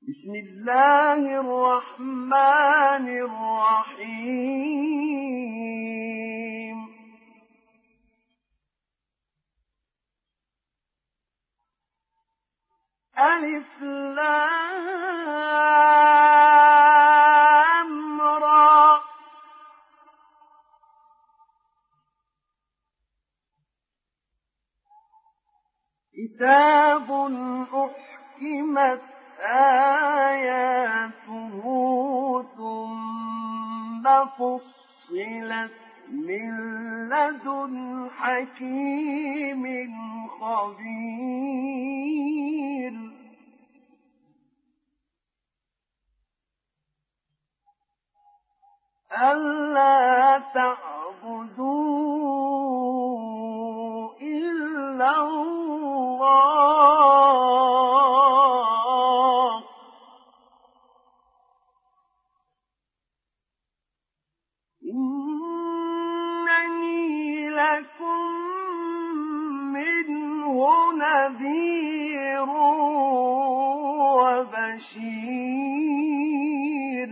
بسم الله الرحمن الرحيم ألف لام را كتاب أحكمت آياته ثم فصلت من لدن حكيم خبير ألا تعبدوا إلا الله إنني لكم منه نذير وبشير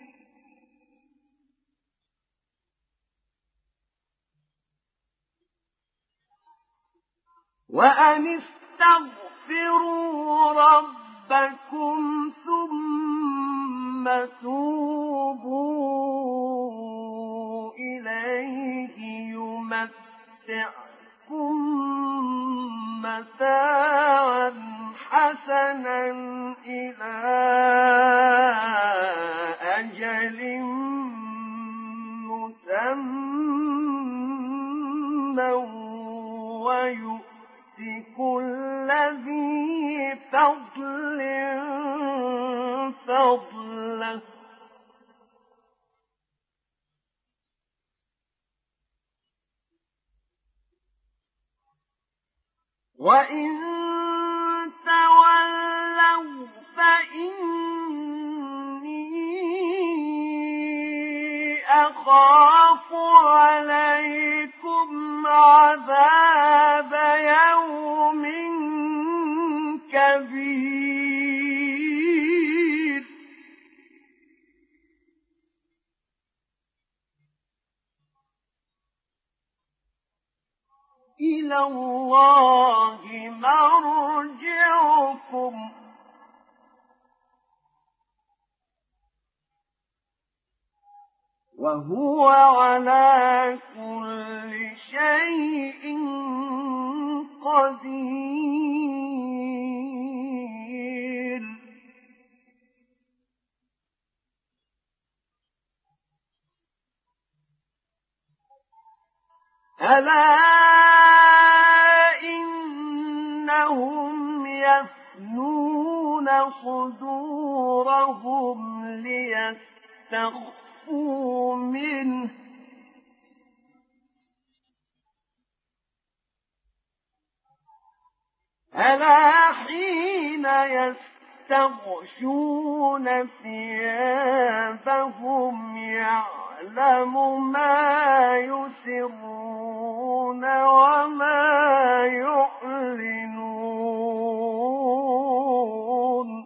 وأن استغفروا ربكم ثم توبوا إليه يمتعكم متاعا حسنا إلى أجل مسمى ويؤتي كل ذي فضل فضله وإن تولوا فإني أخاف عليكم عذاب يوم كبير إلى الله مرجعكم وهو على كل شيء قدير ألا إنهم يفنون صدورهم ليستخفوا منه ألا حين يستغشون ثيابهم يعلم ما يسرون وما يعلنون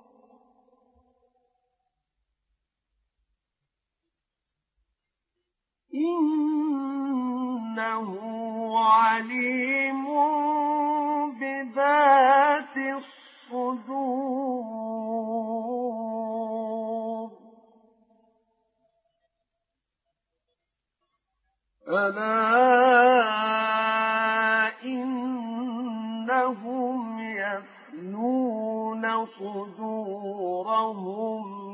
إنه عليم بذات الصدور ألا إنهم يفنون صدورهم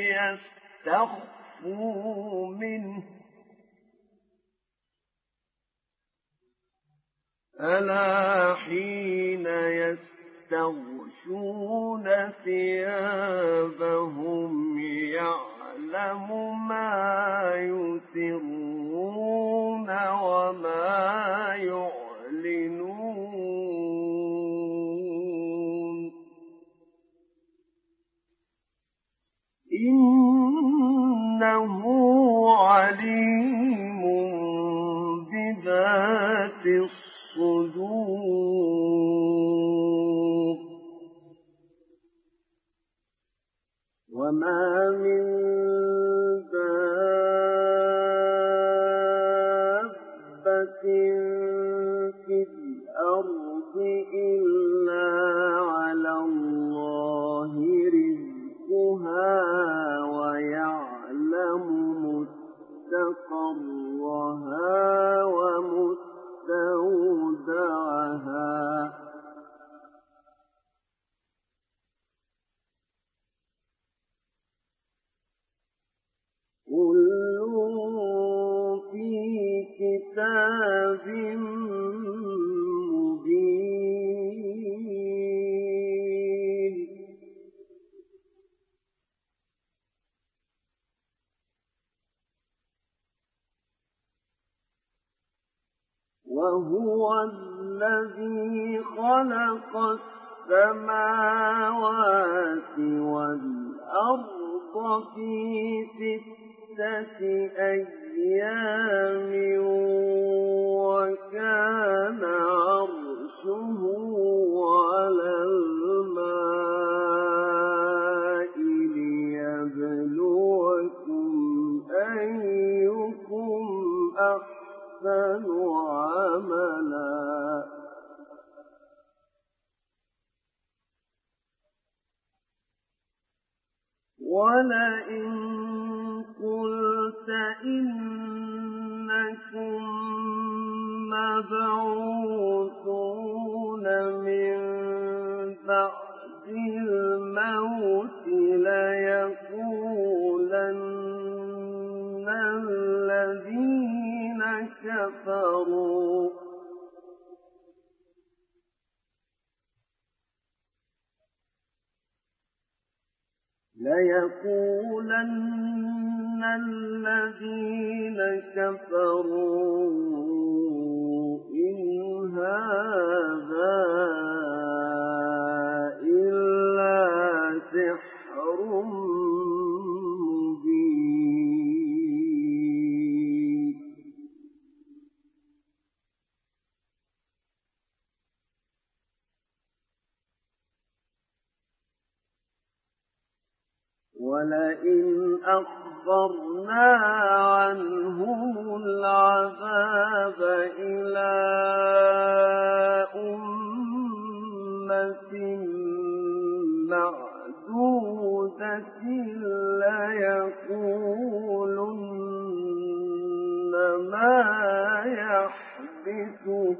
ليستخفوا منه ألا حين يستغشون ثيابهم يعلم ما يسرون وما يعلنون إنه عليم بذات الصدور وما من دابة في الأرض إلا على الله رزقها ويعلم مستقرها ومستودعها كل في كتاب مبين وهو الذي خلق السماوات والأرض في 6 أيام وكان عرشه على الماء ليبلوكم أيكم أحسن عملا ولئن قلت إنكم مبعوثون من بعد الموت ليقولن الذين كفروا إن هذا إلا سحر مبين ولئن أخبرنا عنهم العذاب إلى أمة معدودة ليقولن ما يحبسه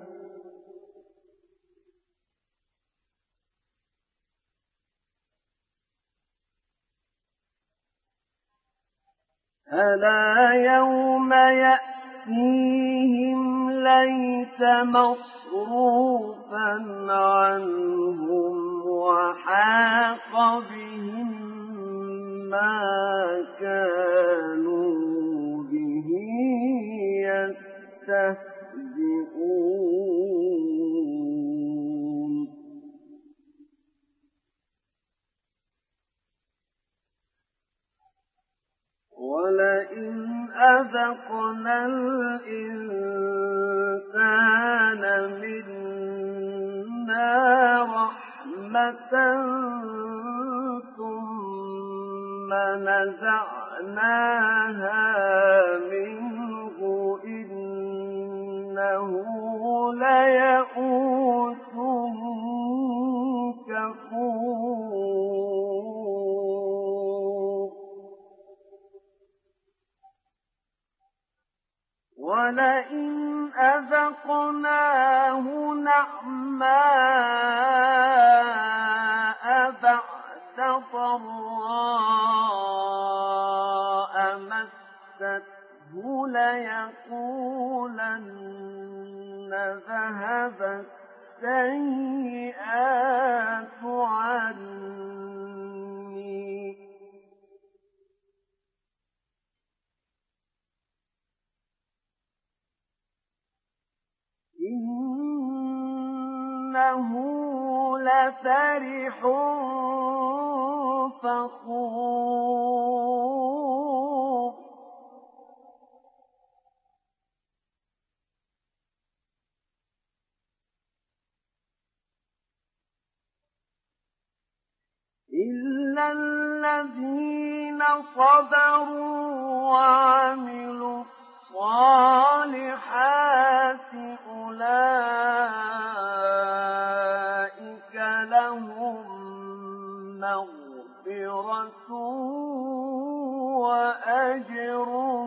ألا يوم يأتيهم ليس مصروفا عنهم وحاق بهم ما كانوا به يستهزئون ولئن أذقنا الإنسان منا رحمة ثم نزعناها منه إنه ليئوس كفور ولئن أذقناه نعماء بعد ضراء مسته ليقولن ذهب السيئات عني إنه لفرح فخور إلا إِلَّا الَّذِينَ صَبَرُوا وَعَمِلُوا الصَّالِحَاتِ أُولَٰئِكَ لَهُم مَّغْفِرَةٌ وَأَجْرٌ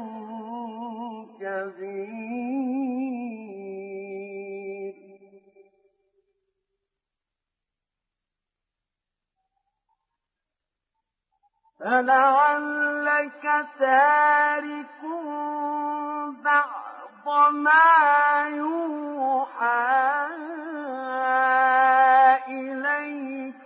كَبِيرٌ. فَلَعَلَّكَ تَارِكٌ بَعْضَ مَا يُوحَىٰ إِلَيْكَ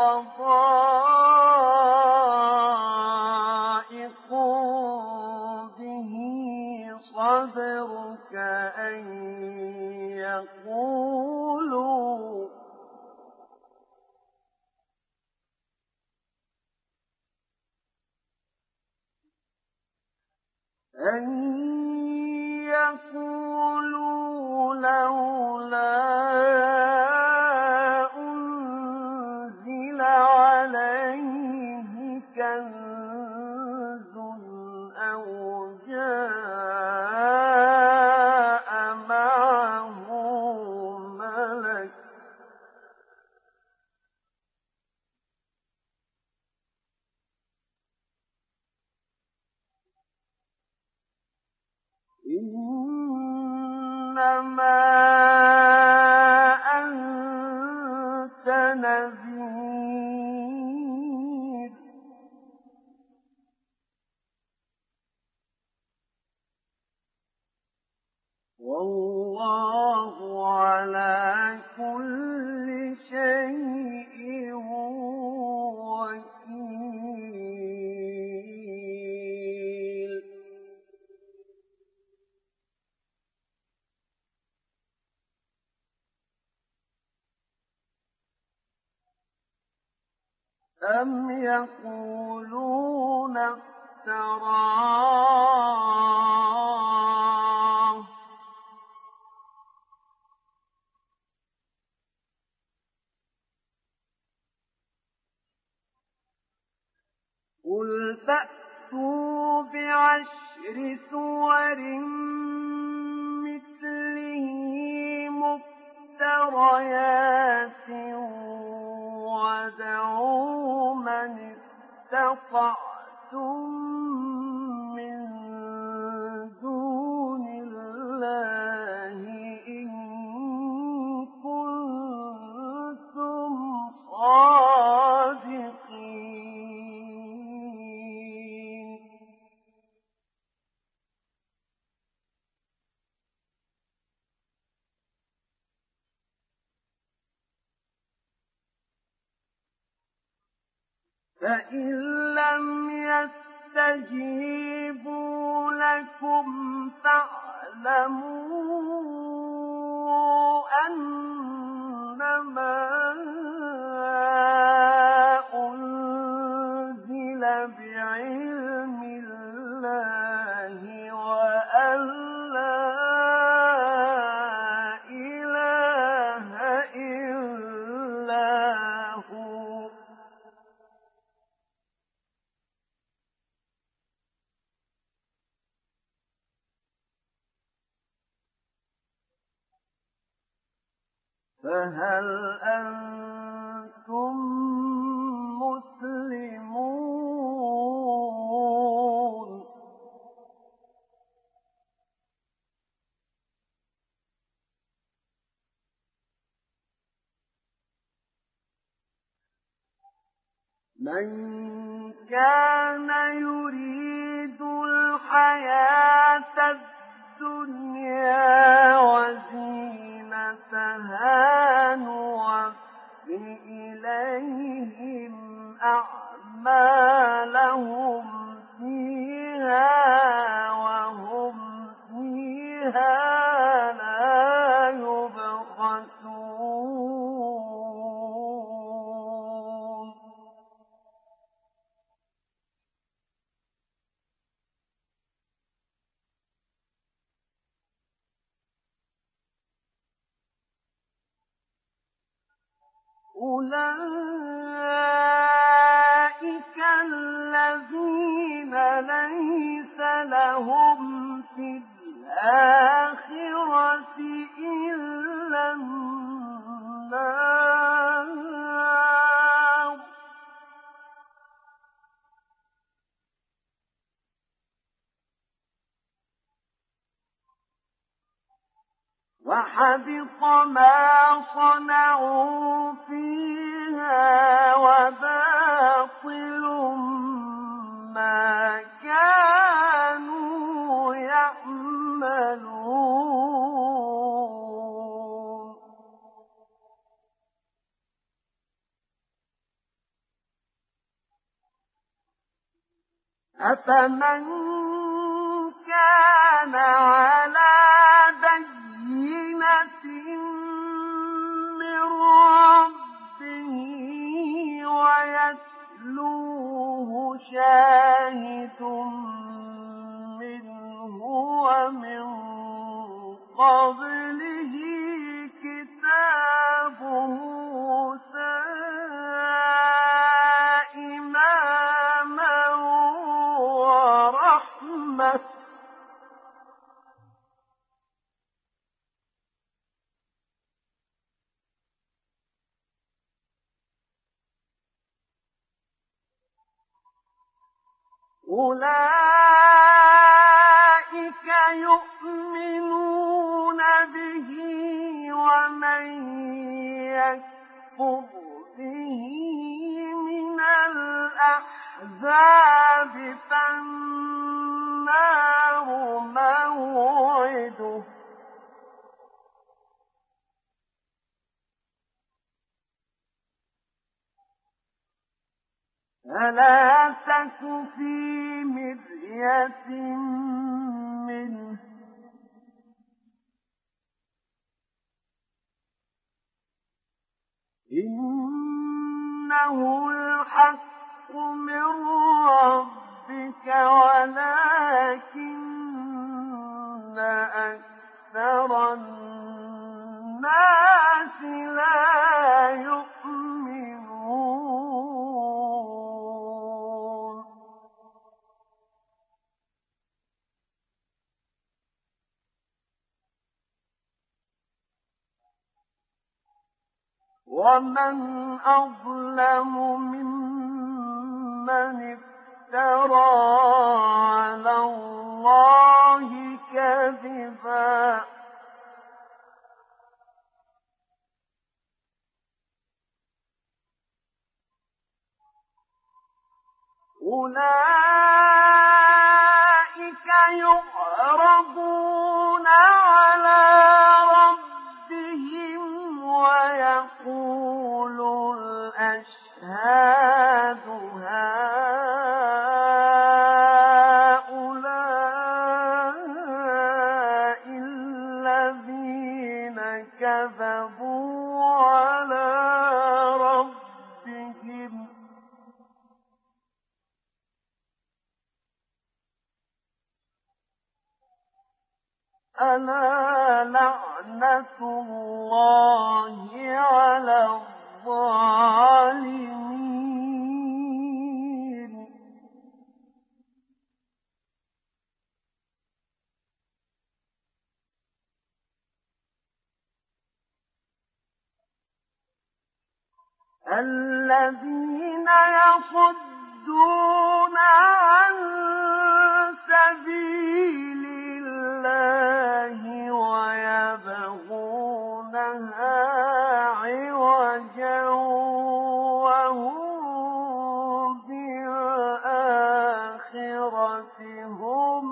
وَضَائِقٌ بِهِ صَدْرُكَ أَن يَقُولُوا لَوْلَا أُنزِلَ عَلَيْهِ كَنزٌ أَوْ جَاءَ مَعَهُ مَلَكٌ ۚ إِنَّمَا أَنتَ نَذِيرٌ ۚ وَاللَّهُ عَلَىٰ كُلِّ شَيْءٍ وَكِيلٌ. أَمْ يَقُولُونَ افْتَرَاهُ ۖ قُلْ فَأْتُوا بِعَشْرِ سُوَرٍ مِّثْلِهِ مُفْتَرَيَاتٍ وَادْعُوا مَنِ اسْتَطَعْتُم مِّن دُونِ اللَّهِ إِن كُنتُمْ صَادِقِينَ. فَإِن لَّمْ يَسْتَجِيبُوا لَكُمْ فَاعْلَمُوا أَنَّمَا أُنزِلَ بِعِلْمِ اللَّهِ وَأَن لَّا إِلَٰهَ إِلَّا هُوَ ۖ فَهَلْ أَنتُم مُّسْلِمُونَ؟ مَن كَانَ يُرِيدُ الْحَيَاةَ الدُّنْيَا وَزِينَتَهَا نُوَفِّ إِلَيْهِمْ أَعْمَالَهُمْ فِيهَا وَهُمْ فِيهَا لَا يُبْخَسُونَ. أُولَٰئِكَ وحبط ما صنعوا فيها وباطل ما كانوا يعملون أفمن كان على بينة من ربه ويتلوه شاهد منه ومن قبله كتاب موسى إماما ورحمة أولئك يؤمنون به ومن يكفر به من الأحزاب فالنار موعده فلا تك في مرية منه إنه الحق من ربك ولكن أكثر الناس لا يؤمنون ومن أظلم ممن افترى على الله كذبا أولئك يعرضون على ربهم ويقول الأشهاد هؤلاء الذين كذبوا على ربهم ألا لعنة الله على الظالمين الذين يصدون عن سبيل الله ويبغونها عوجا وهم بالآخرة هم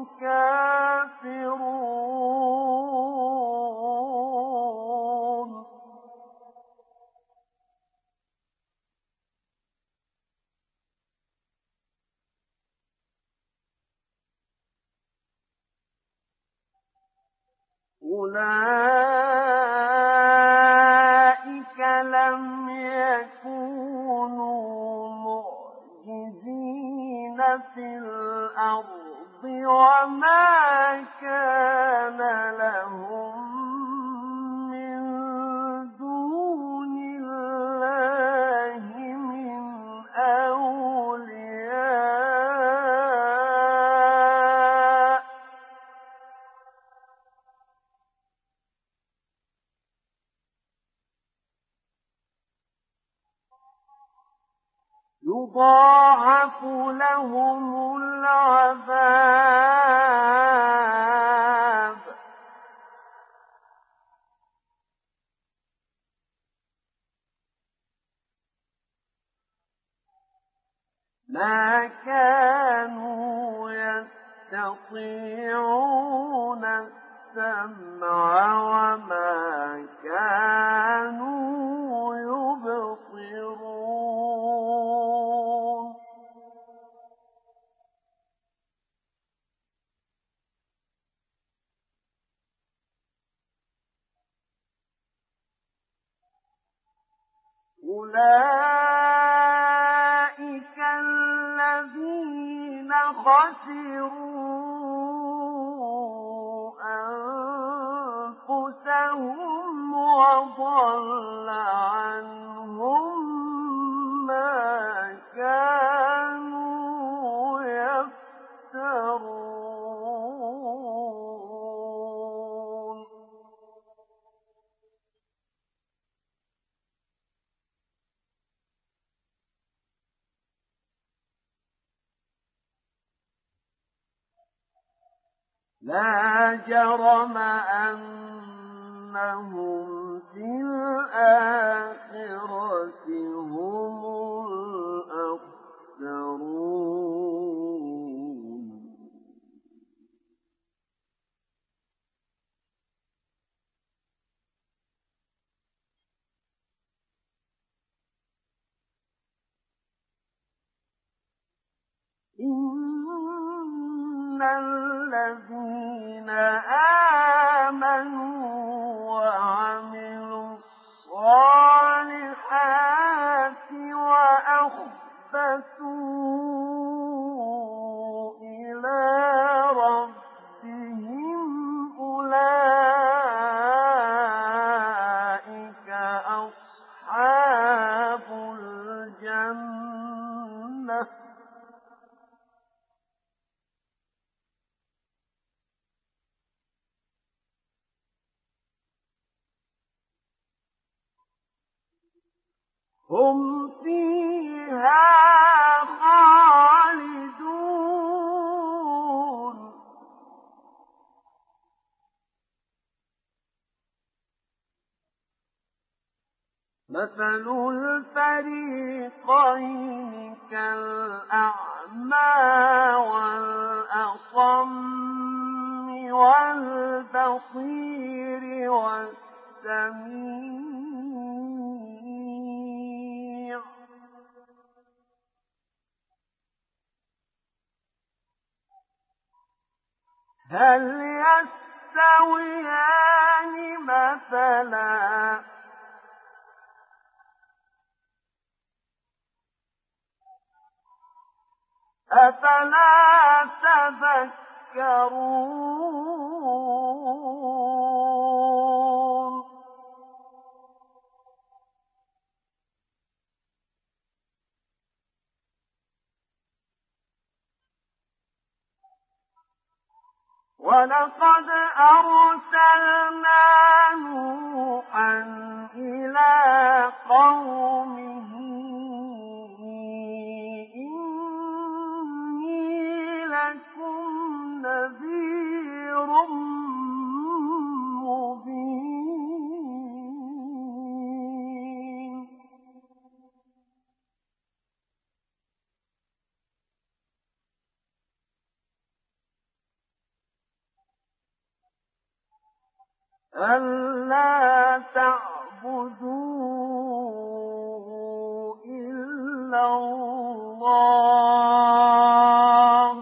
كافرون أولئك لم يكونوا معجزين في الأرض وما كان لهم من دون الله من أولياء يضاعف لهم العذاب ما كانوا يستطيعون السمع وما كانوا يبصرون أولئك الذين خسروا أنفسهم وضل عنهم ما كانوا يفترون لا جرم أنهم في الآخرة هم الأخسرون إن الذين آمنوا وعملوا الصالحات وأخبتوا إلى ربهم أولئك أصحاب الجنة هم فيها خالدون مثل الفريقين كالأعمى والأصم والبصير والسميع هل يستويان مثلا أفلا تذكرون ولقد أرسلنا نوحا إلى قومه إني لكم نذير مبين ألا تعبدوا إلا الله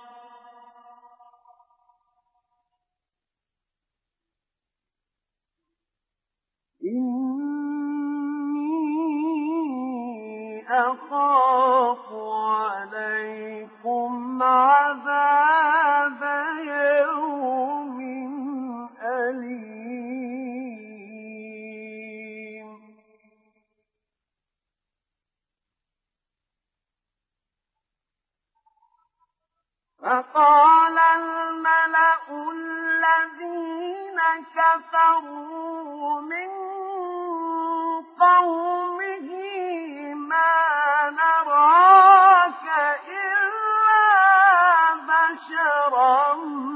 إني أخاف عليكم عذاب يوم أليم فقال الملأ الذين كفروا من قومه ما نراك إلا بشرا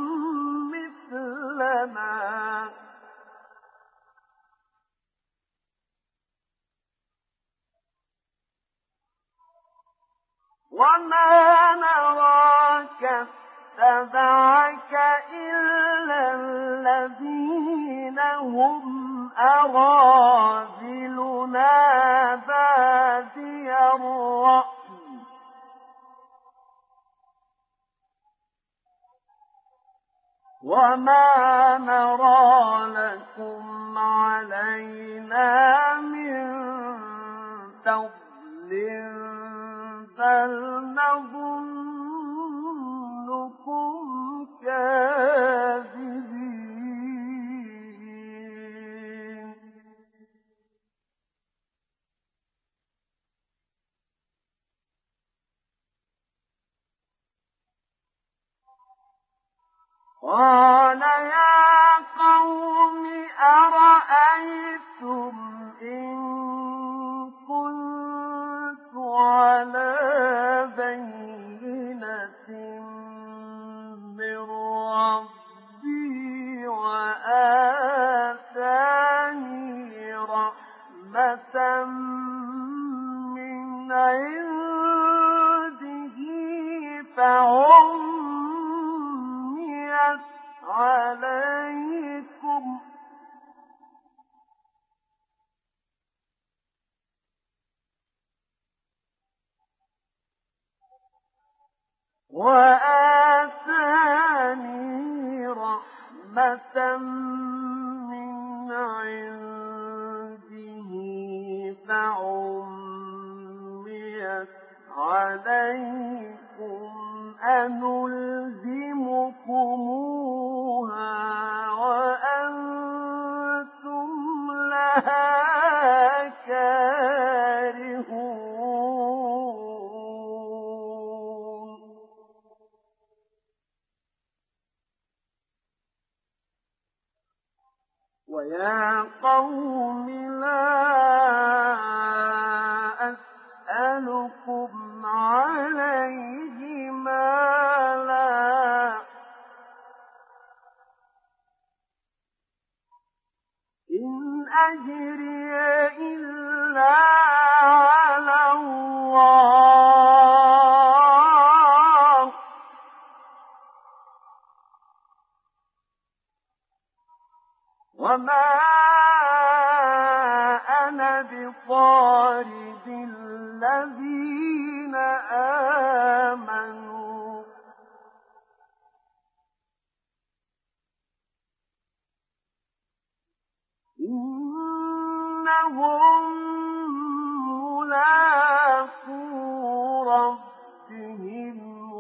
مثلنا وما نراك اتبعك إلا الذين هم أراذلنا بادي الرأي وما نرى لكم علينا من فضل بل نظنكم كاذبين قال يا قوم أرأيتم إن كنت على بينة من ربي وآتاني رحمة من عنده فعميت عليكم وآتاني رحمة من عنده فعميت عليكم أنلزمكموها وأنتم لها كارهون ويا قوم لا أسألكم عليه مالا إن أجري إلا على الله وما أنا بطارد الذين آمنوا إنهم ملاقو ربهم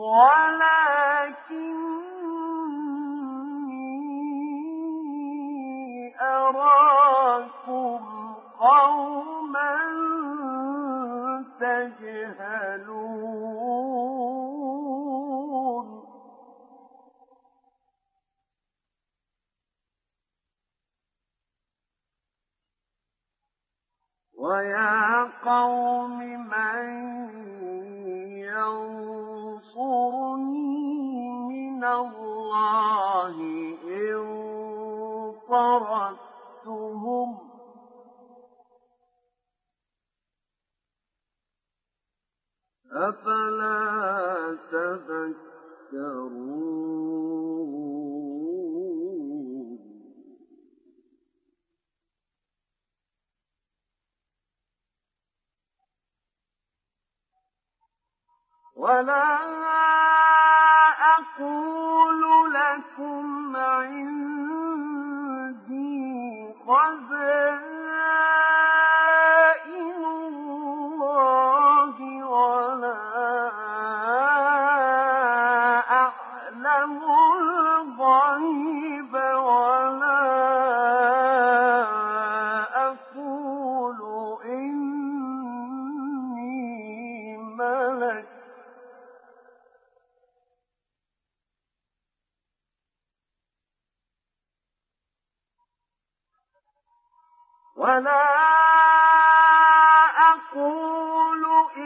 ولكني أراكم قوما تجهلون ويا قوم من ينصرني من الله إن طردتهم أفلا تذكرون ولا أقول لكم عندي خزائن الله ولا أعلم الغيب ولا أقول إني ملك ولا أقول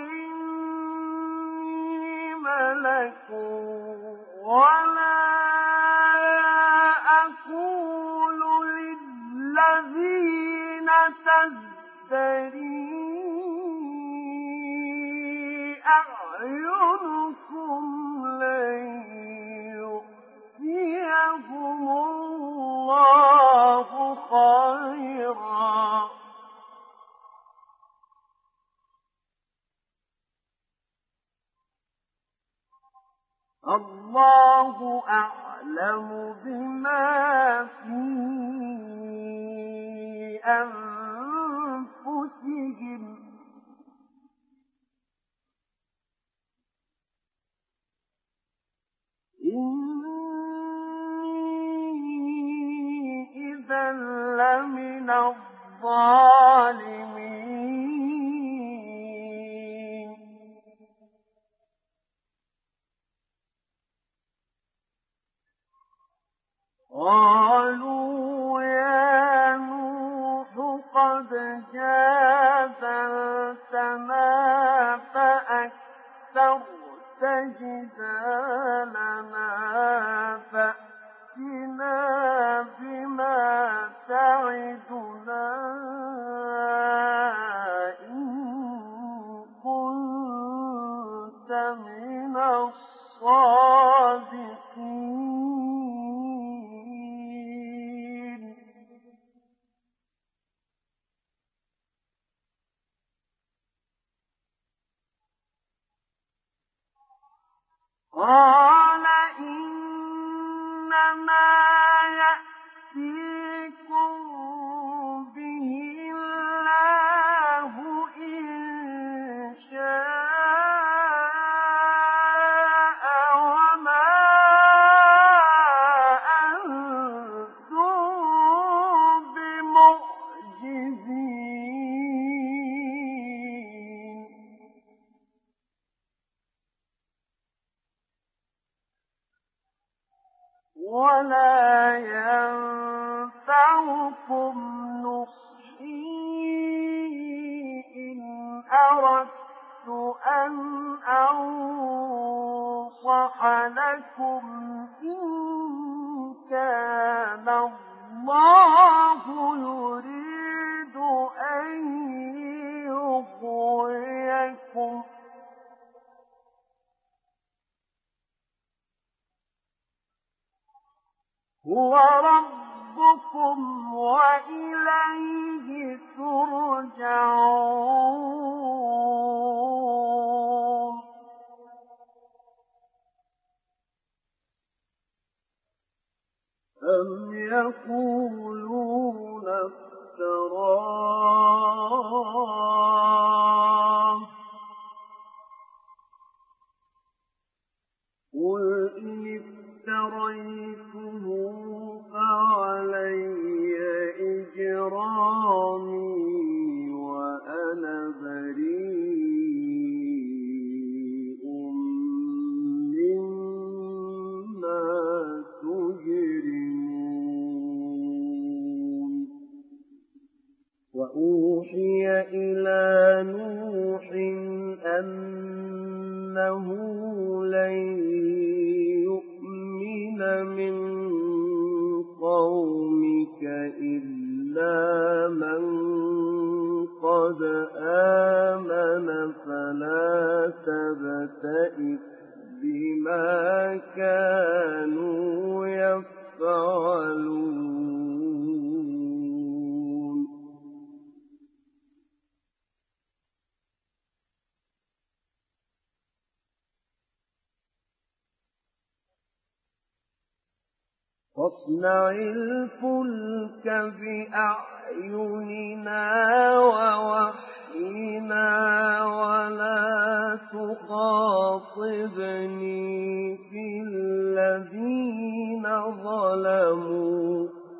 إني ملك ولا أقول للذين تزدري أعينكم لن يؤتيهم الله خيرا الله أعلم بما في أنفسهم إني إذا لمن الظالمين قالوا يا نوح قد جادلتنا فأكثرت جدالنا فأتنا بما تعدنا إن كنت من الصادقين قال إنما يأتيكم به الله إن شاء وما أنتم بمعجزين ولا ينفعكم نصحي إن أردت أن أنصح لكم إن كان الله يريد أن يغويكم هو ربكم وإليه ترجعون أم يقولون افتراه قل إن افتريته فعلي إجرامي وأنا بريء مما تجرمون وأوحي إلى نوح أنه لن يؤمن من قومك إلا من قد آمن فلا تبتئس بما كانوا يفعلون فاصنع الفلك بأعيننا ووحينا ولا تخاطبني في الذين ظلموا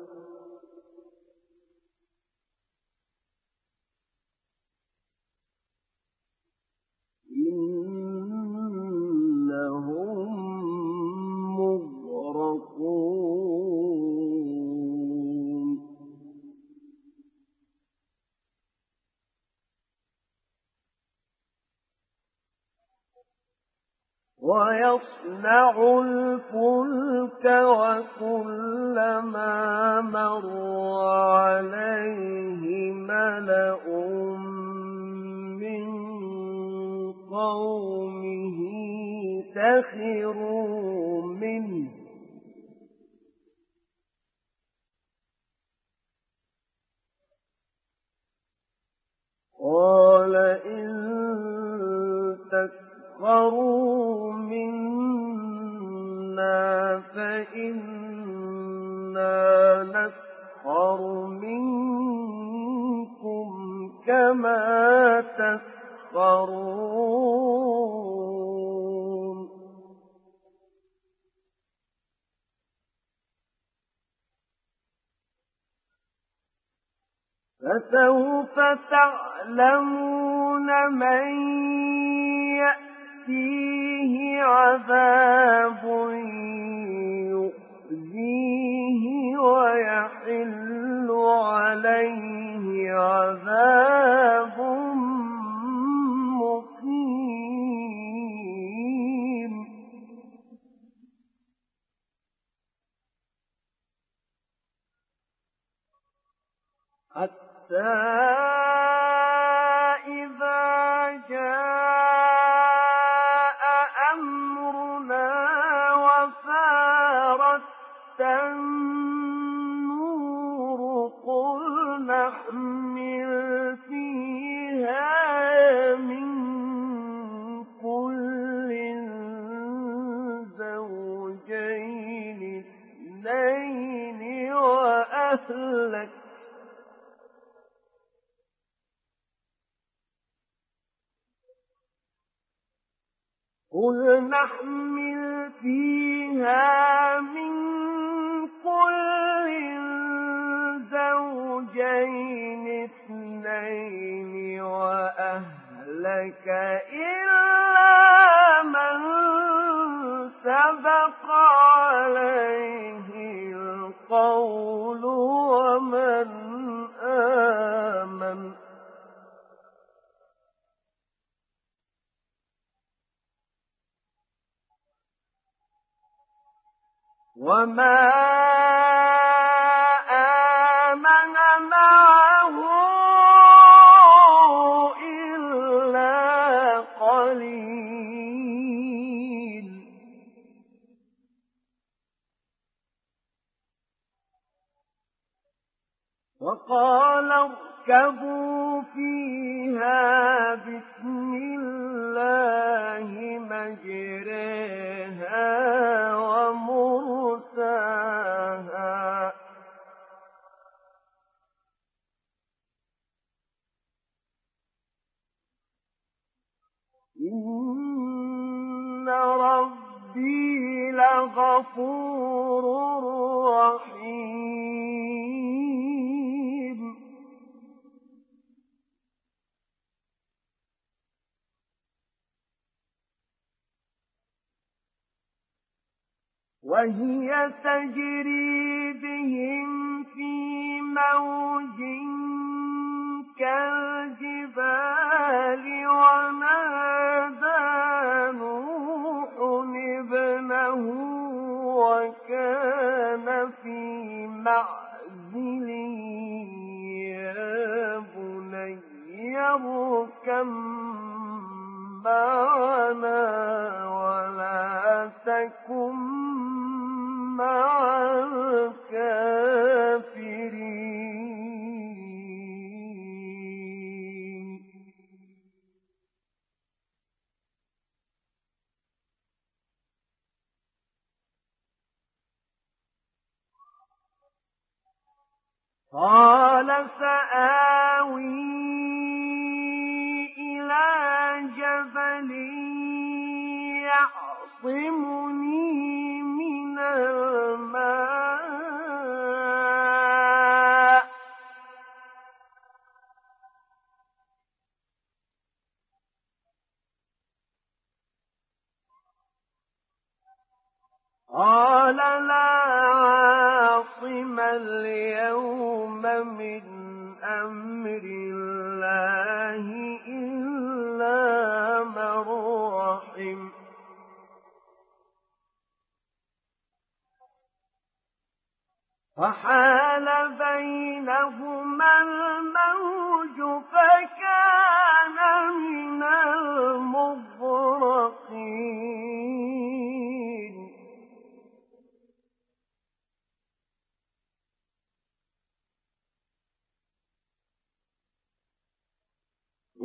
إنهم مغرقون ويصنع الفلك وكلما مر عليه ملأ من قومه سخروا منه قال إن تسخروا منا فإنا نسخر منكم كما تسخرون فسوف تعلمون من يأتيه عذاب يخزيه ويحل عليه عذاب مقيم حتى إذا جاء أمرنا وفارت النور قل نحمل فيها من كل زوجين اثنين وأهلك قل نحمل فيها من كل زوجين اثنين وأهلك إلا من سبق عليه القول ومن آمن وما آمن معه إلا قليل وقال اركبوا فيها بسم الله مجريها ومرساها إن ربي لغفور رحيم وهي تجري بهم في موج كالجبال ونادى نوح ابنه وكان في معزل يا بني اركب معنا ولا تكن مع الكافرين قال سآوي إلى جبل يعصمني من الماء قال لا عاصم اليوم من أمر الله إلا من رحم فحال بينهما الموج فكان من المغرقين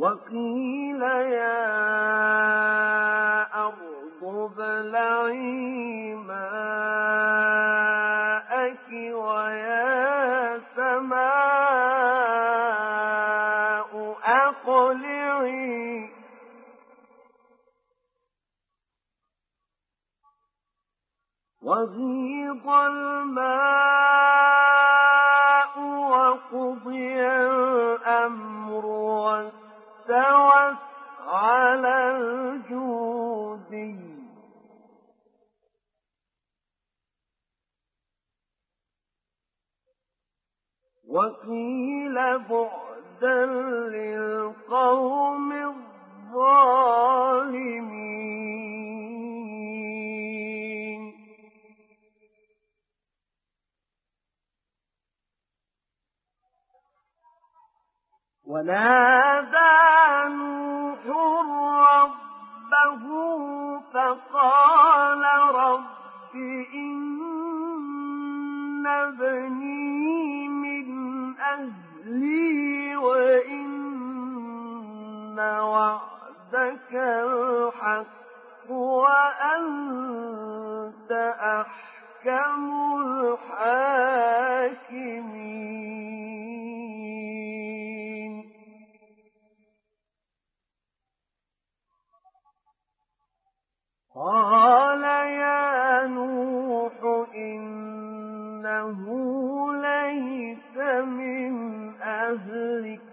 وقيل يا أرض ابلعي ماءك ويا سماء أقلعي وغيض الماء وقضي الأمر واستوت على الجودي وقيل بعدا للقوم الظالمين ونادى نوح ربه فقال رب إن ابني من أهلي وإن وعدك الحق وأنت أحكم الحاكمين قال يا نوح إنه ليس من أهلك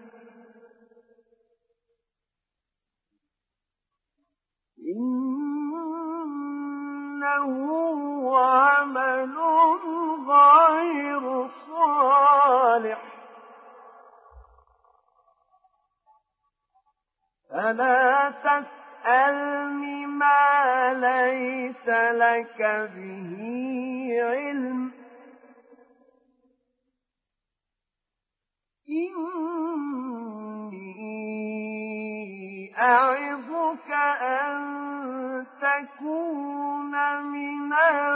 إنه عمل غير صالح فلا تسألني ما ليس لك به علم إني أعظك أن تكون من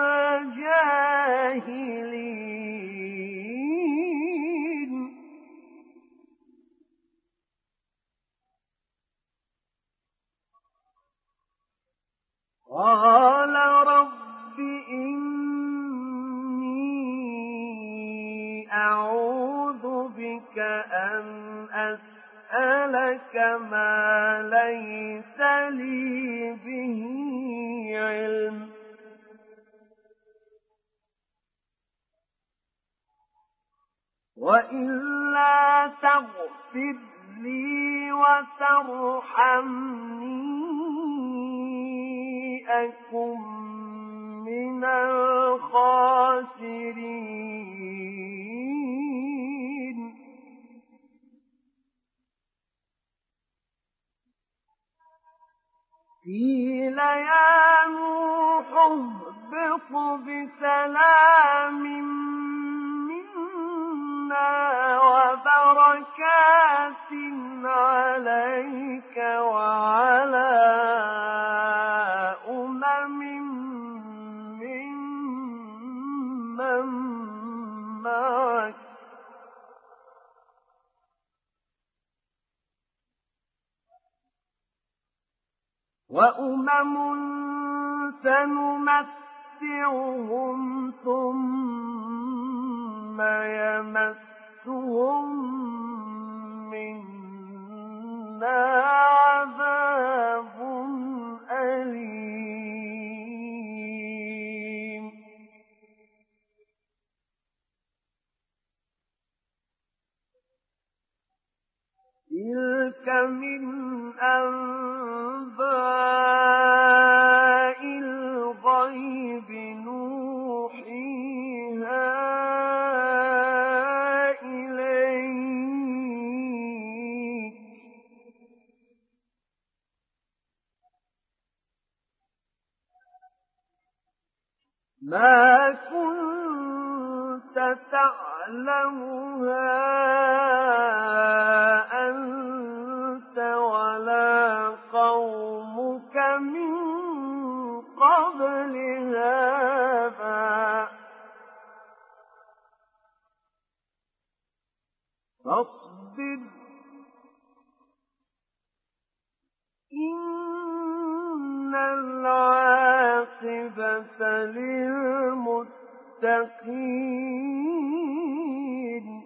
الجاهلين قال رب إني أعوذ بك أن أسألك ما ليس لي به علم وإلا تغفر لي وترحمني أكن من الخاسرين قيل يا نوح اهبط بسلام منا وبركات عليك وعلى ممن معك وأمم سنمتعهم ثم يمسهم منا عذاب أليم تلك من أنباء الغيب نوحيها إليك ما كنت تعلمها أنت ولا قومك من قبل هذا فاصبر الْعَاقِبَةَ لِلْمُتَّقِينَ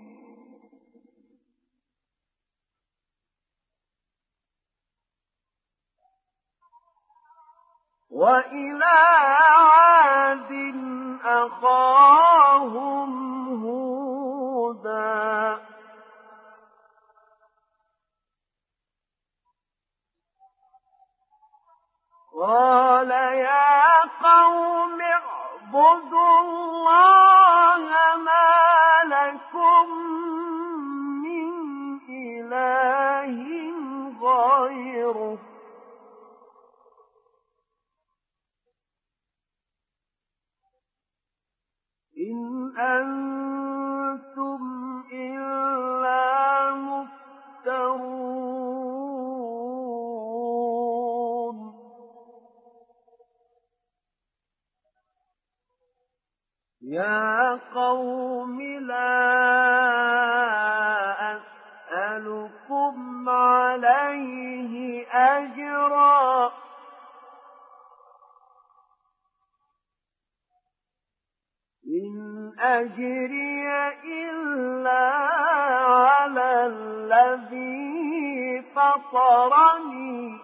وَإِلَىٰ عَادٍ أَخَاهُمْ هُودًا قَالَ يَا قَوْمِ اعْبُدُوا اللَّهَ مَا لَكُم مِّنْ إِلَٰهٍ غَيْرُهُ إِنْ أَنتُمْ إِلَّا مُفْتَرُونَ يَا قَوْمِ لَا أَسْأَلُكُمْ عَلَيْهِ أَجْرًا إِنْ أَجْرِيَ إِلَّا عَلَى الَّذِي فَطَرَنِي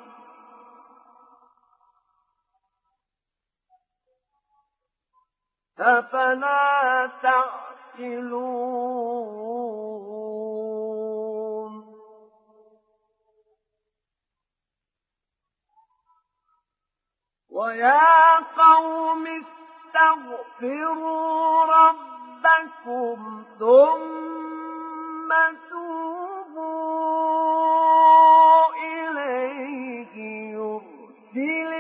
أَفَلَا تَعْقِلُونَ وَيَا قَوْمِ اسْتَغْفِرُوا رَبَّكُمْ ثُمَّ تُوبُوا إِلَيْهِ يُرْسِلِ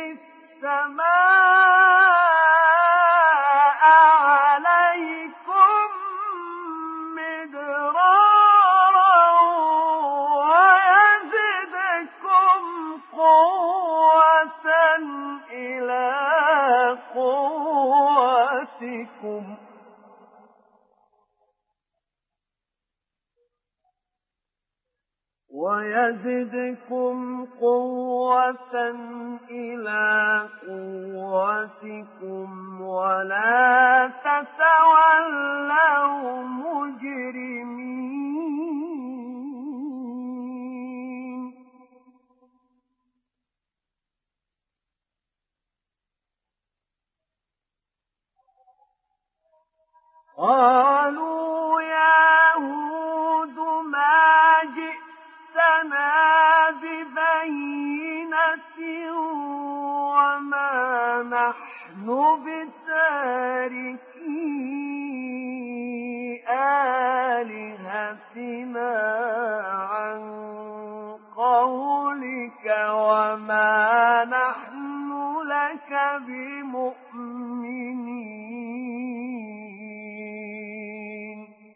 السَّمَاءَ عَلَيْكُم مِّدْرَارًا وَيَزِدْكُمْ قُوَّةً إِلَىٰ قُوَّتِكُمْ وَلَا تَتَوَلَّوْا مُجْرِمِينَ قَالُوا يَا هُودُ مَا جِئْتَنَا بِبَيِّنَةٍ وَمَا نَحْنُ بِتَارِكِي آلِهَتِنَا عَن قَوْلِكَ وَمَا نَحْنُ لَكَ بِمُؤْمِنِينَ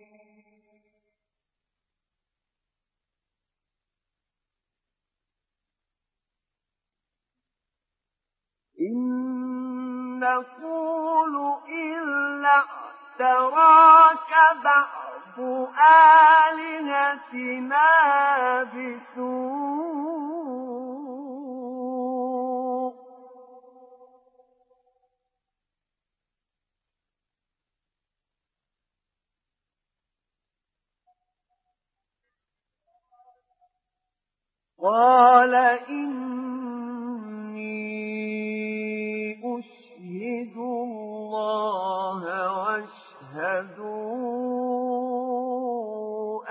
إِن نَّقُولُ إِلَّا اعْتَرَاكَ بَعْضُ آلِهَتِنَا بِسُوءٍ قَالَ إِنِّي أُشْهِدُ اللَّهَ وَاشْهَدُوا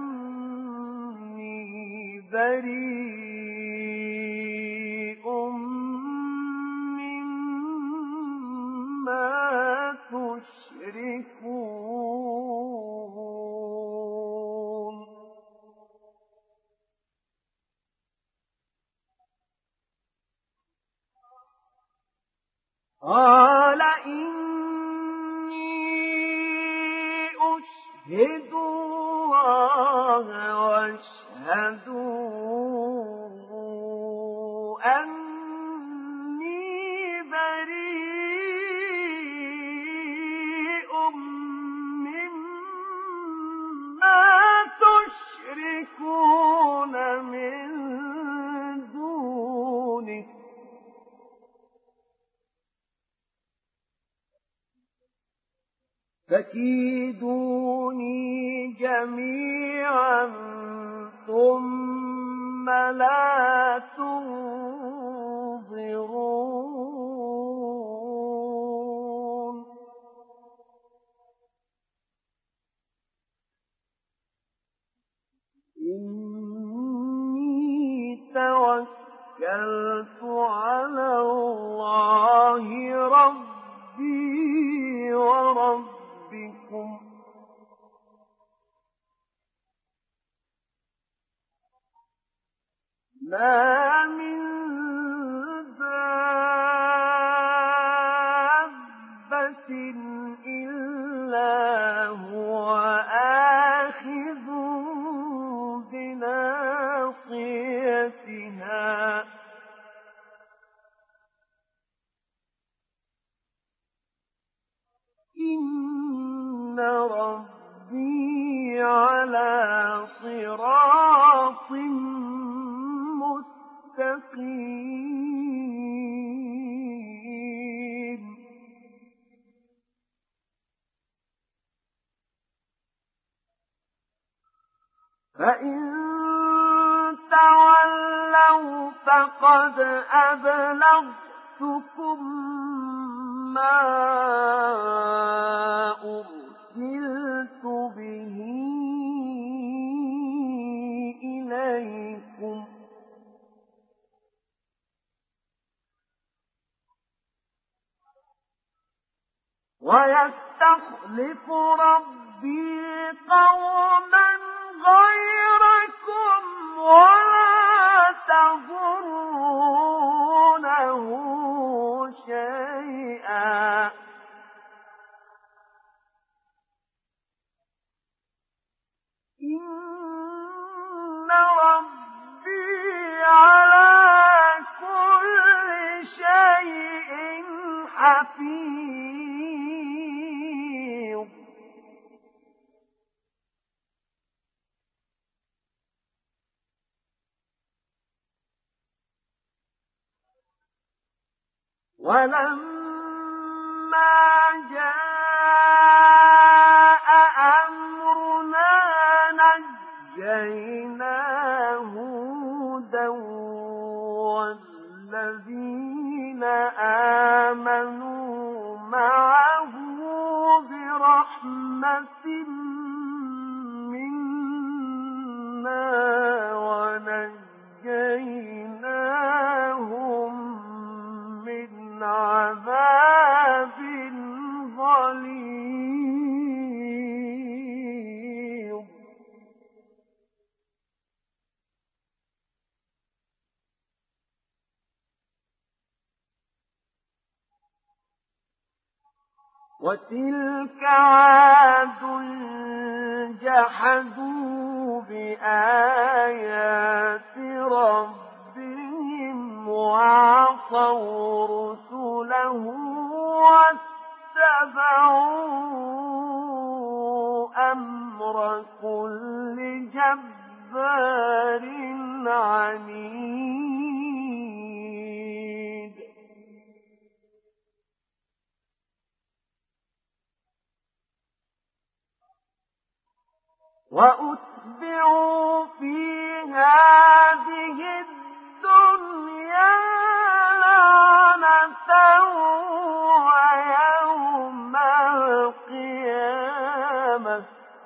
أَنِّي بَرِيءٌ مِّمَّا تُشْرِكُونَ قَالَ إِنِّي أُشْهِدُ اللَّهَ وَاشْهَدُوا أَنِّي بَرِيءٌ مِّمَّا تُشْرِكُونَ مِن دُونِهِ فكيدوني جميعا ثم لا تنظرون إني توكلت على الله ربي وربكم ما من دابة إلا هو آخذ بناصيتها إن ربي على صراط مستقيم فإن تولوا فقد أبلغتكم ما أرسلت به إليكم ويستخلف ربي قوما غيركم ولا تضرونه شيئا إن ربي على كل شيء حفيظ ولما جاء أمرنا نجينا هودا والذين آمنوا معه برحمة منا ونجيناهم من عذاب غليظ وتلك عاد جحدوا بآيات ربهم وعصوا رسله واتبعوا أمر كل جبار عنيد وأتبعوا في هذه الدنيا لعنة ويوم القيامة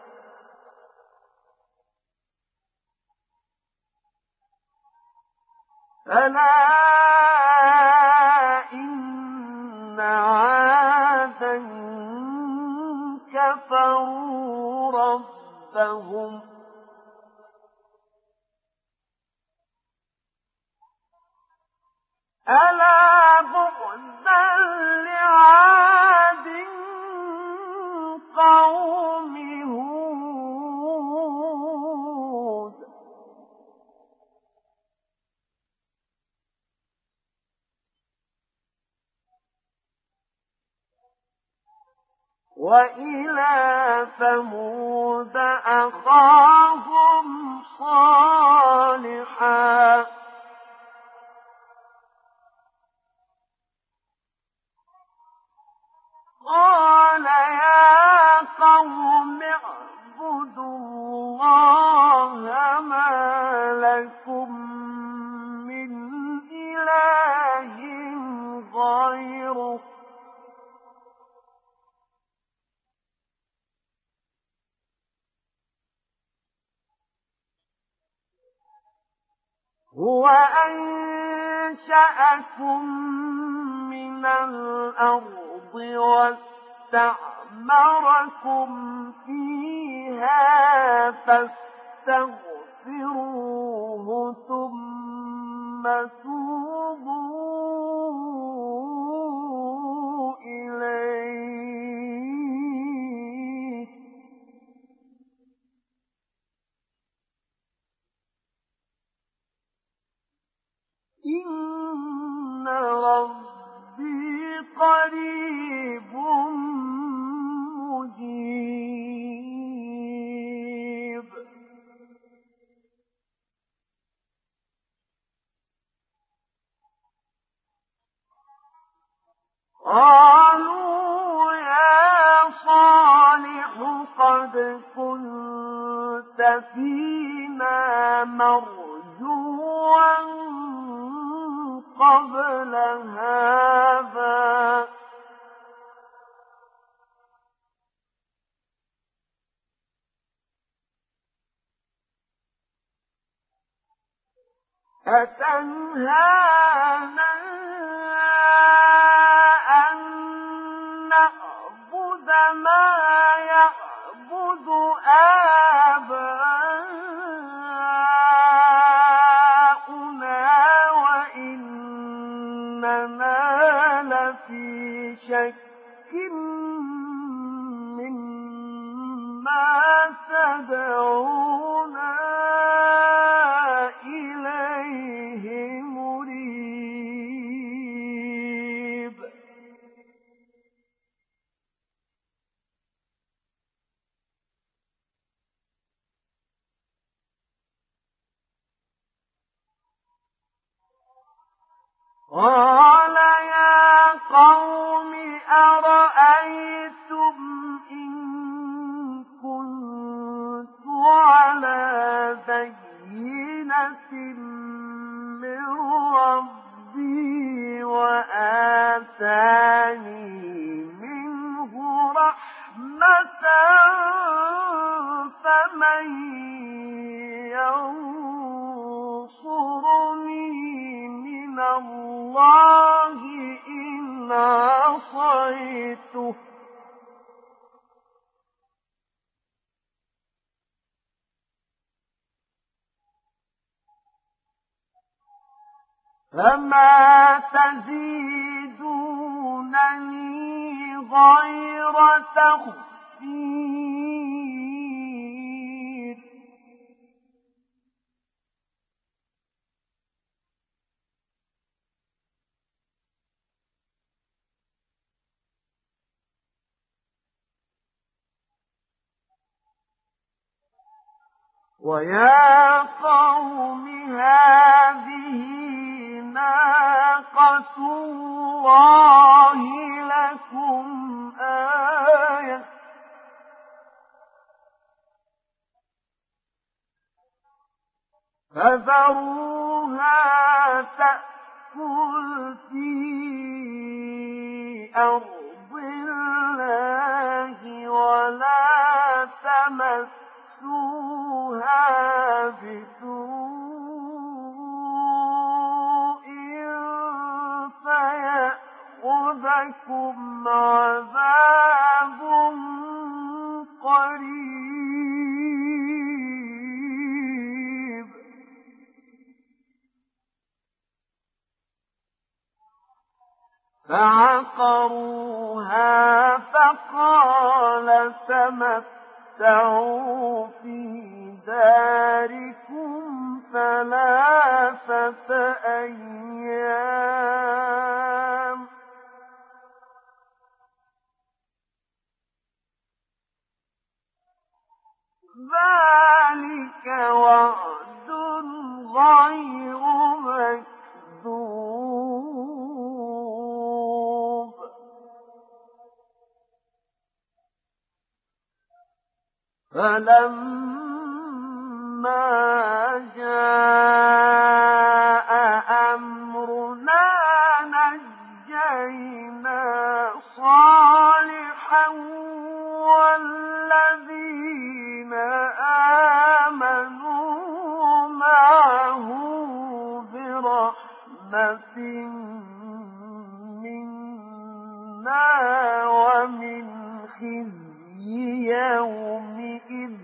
فلا إن عادا كفروا ربهم ألا بعدا لعاد قوم هود وإلى ثمود أخاهم صالحا قال يا نستغفره هو أنشأكم من الأرض واستعمركم فيها فاستغفروه ثم توبوا إليه إن ربي قريب مجيب قالوا يا صالح قد كنت فينا مرجوا قبل هذا أتنهانا أن نعبد ما يعبد آباؤنا وإننا لفي شك مما تدعونا إليه مريب قال يا قوم أرأيتم إن كنت على بينة من ربي وآتاني منه رحمة فمن ينصرني من الله إن عصيته فما تزيدونني غير تخسير ويا قوم هذه ناقة الله لكم آية فذروها تأكل في أرض الله ولا تمسوها بسوء فيأخذكم عذاب قريب فعقروها فقال تمتعوا في داركم 3 أيام ذلك وعد غير مكذوب فلما جاء أمرنا نجينا ومن خزي يومئذ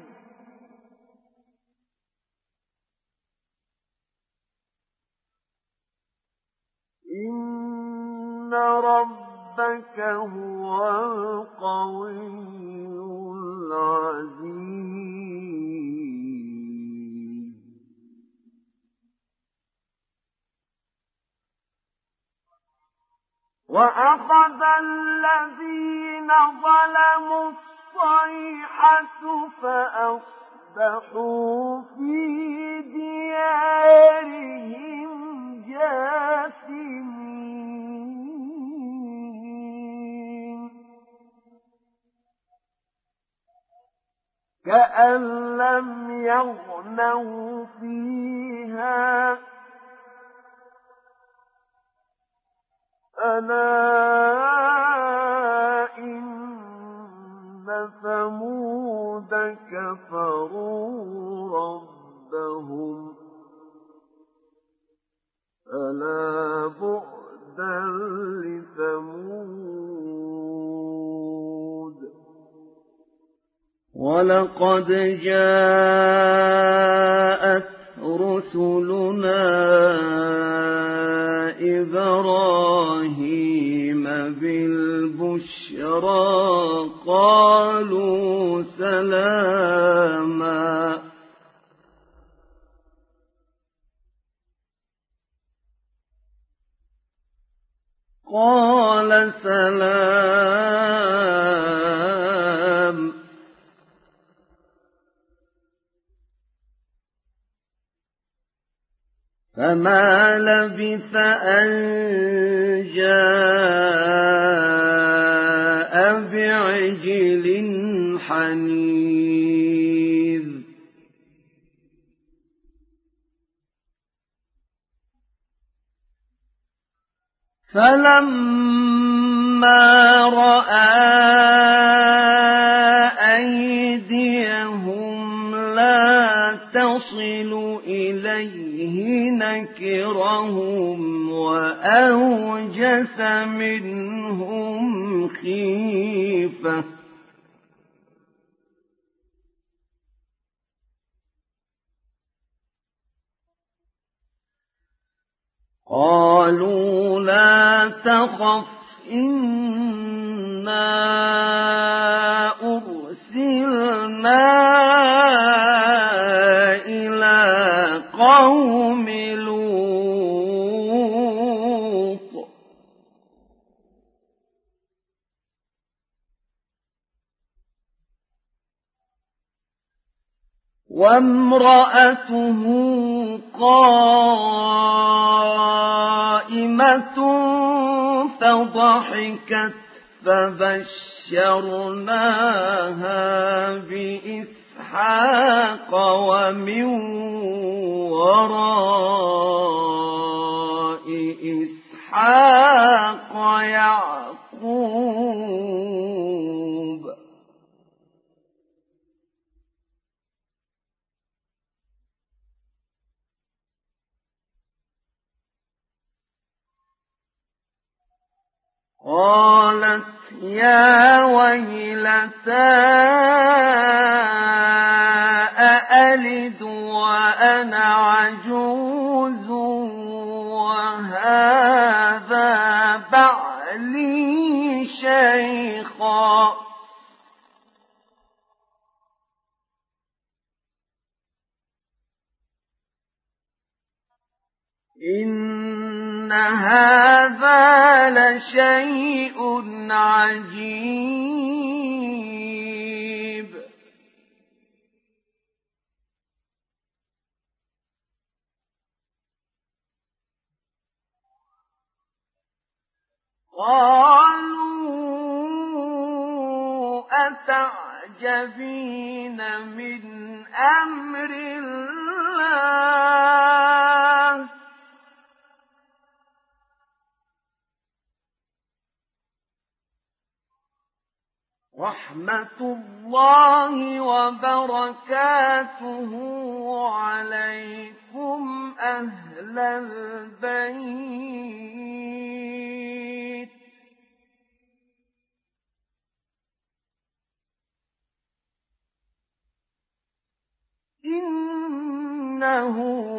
إن ربك هو القوي العزيز وأخذ الذين ظلموا الصيحة فأصبحوا في ديارهم جاثمين كأن لم يغنوا فيها ألا إن ثمود كفروا ربهم ألا بعدا لثمود ولقد جاءت رسلنا إبراهيم بالبشرى قالوا سلاما قال سلام فما لبث أن جاء بعجل حنيذ فلما رأى أيديهم لا تصل إليه نكرهم وأوجس منهم خيفة قالوا لا تخف إنا أرسلنا إلى قوم لوط وامرأته قائمة فضحكت فبشرناها بإسحاق ومن وراء إسحاق يعقوب قالت يا ويلتى أألد وأنا عجوز وهذا بعلي شيخا إن هذا لشيء عجيب قالوا أتعجبين من أمر الله رحمة الله وبركاته عليكم أهل البيت إنه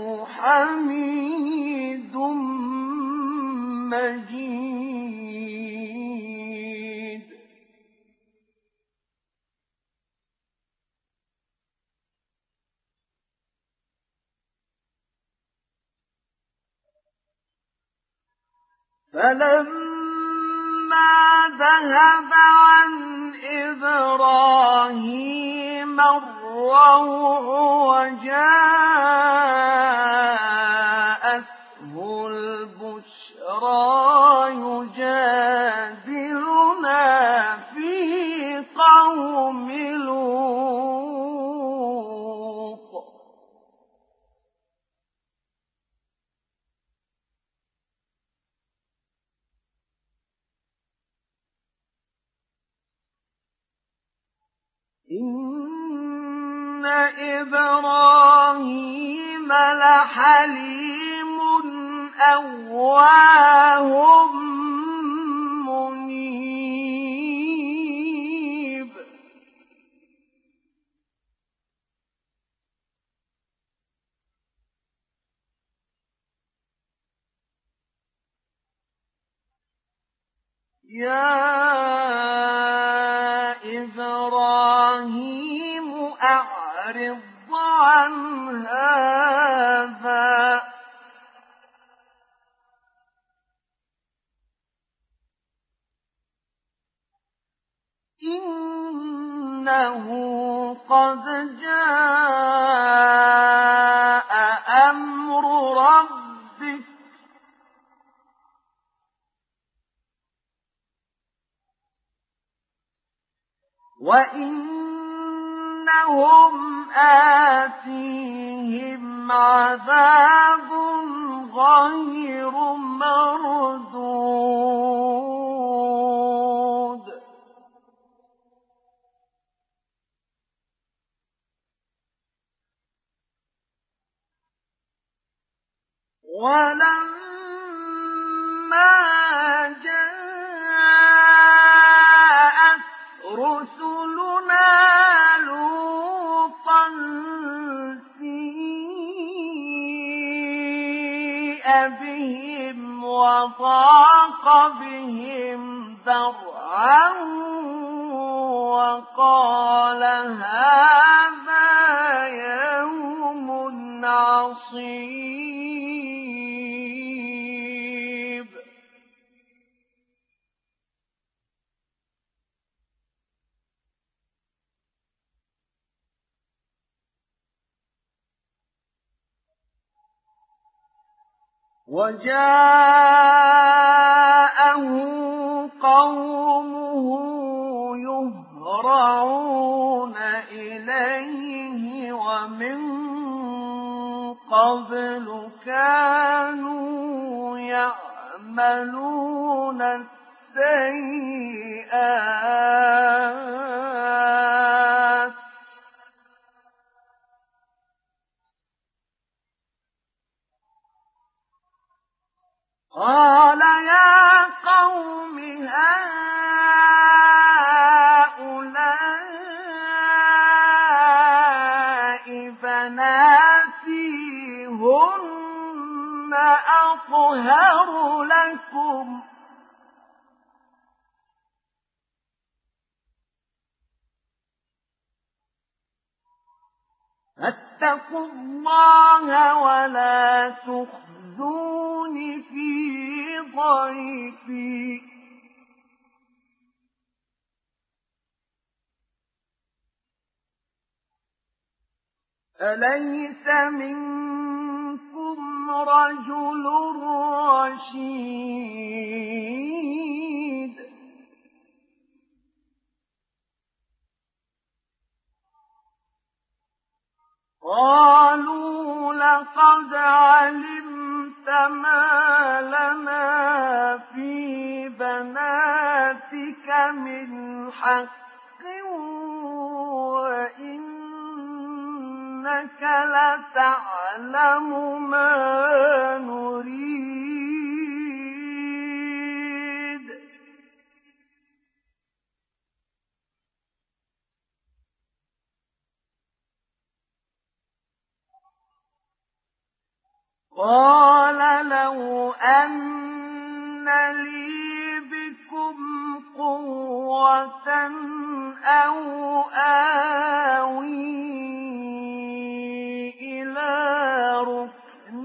حميد مجيد. فلما ذهب عن إبراهيم الروع وجاءته البشرى يجادلنا في قوم لوط إن إبراهيم لحليم أواه منيب. يا إبراهيم أعرض عن هذا إنه قد جاء أمر ربك وإنهم آتيهم عذاب غير مردود. ولما جاءت رسلنا لوطا سيء بهم وضاق بهم ذرعا وقال هذا يوم عصيب. وجاءه قومه يهرعون إليه ومن قبل كانوا يعملون السيئات قال يا قوم هؤلاء بناتي هن أطهر لكم فاتقوا الله ولا تخزون في ضيفي أليس منكم رجل رشيد قالوا لقد علمت ما لنا في بناتك من حق وإنك لتعلم ما نريد قَالَ لَوْ أَنَّ لِي بِكُمْ قُوَّةً أَوْ آوِي إِلَىٰ رُكْنٍ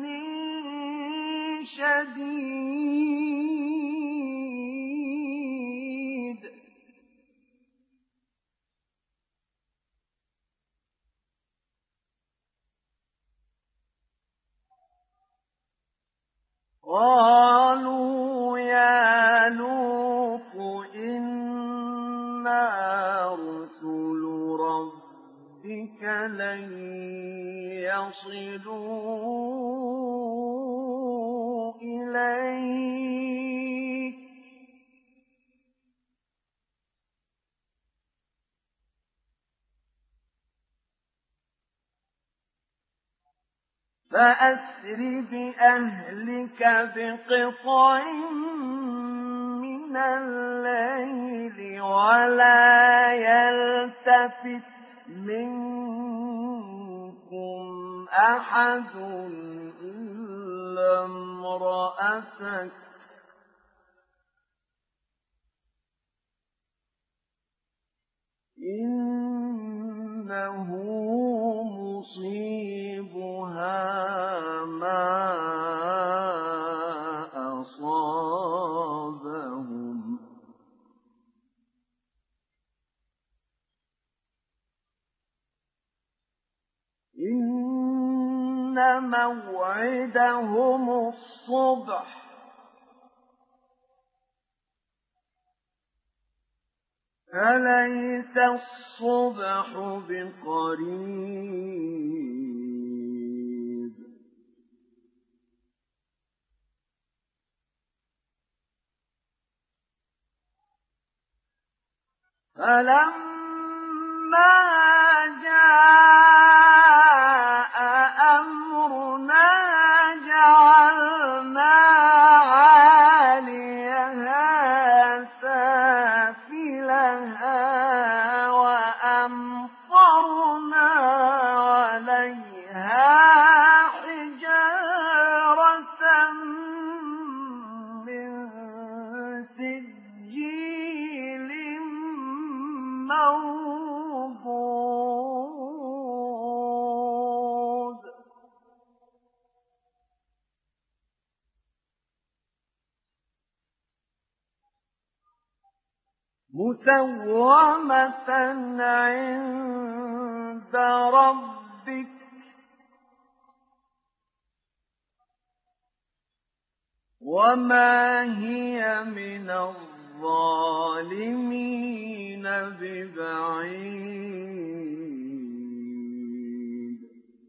شَدِيدٍ قَالُوا يَا لُوطُ إِنَّا رُسُلُ رَبِّكَ لَن يَصِلُوا إِلَيْكَ فَأَسْرِ بِأَهْلِكَ بِقِطْعٍ مِّنَ اللَّيْلِ وَلَا يَلْتَفِتْ مِنكُمْ أَحَدٌ إِلَّا امْرَأَتَكَ ۖ إِنَّهُ مُصِيبُهَا مَا أَصَابَهُمْ ۚ إِنَّ مَوْعِدَهُمُ الصُّبْحُ ۚ أَلَيْسَ الصُّبْحُ بِقَرِيبٍ فَلَمَّا جَاءَ أَمْرُنَا جَعَلْنَا عَالِيَهَا سَافِلَهَا وَأَمْطَرْنَا عَلَيْهَا حِجَارَةً مِّن سِجِّيلٍ مَّنضُودٍ مُّسَوَّمَةً عِندَ رَبِّكَ ۖ وَمَا هِيَ مِنَ الظَّالِمِينَ بِبَعِيدٍ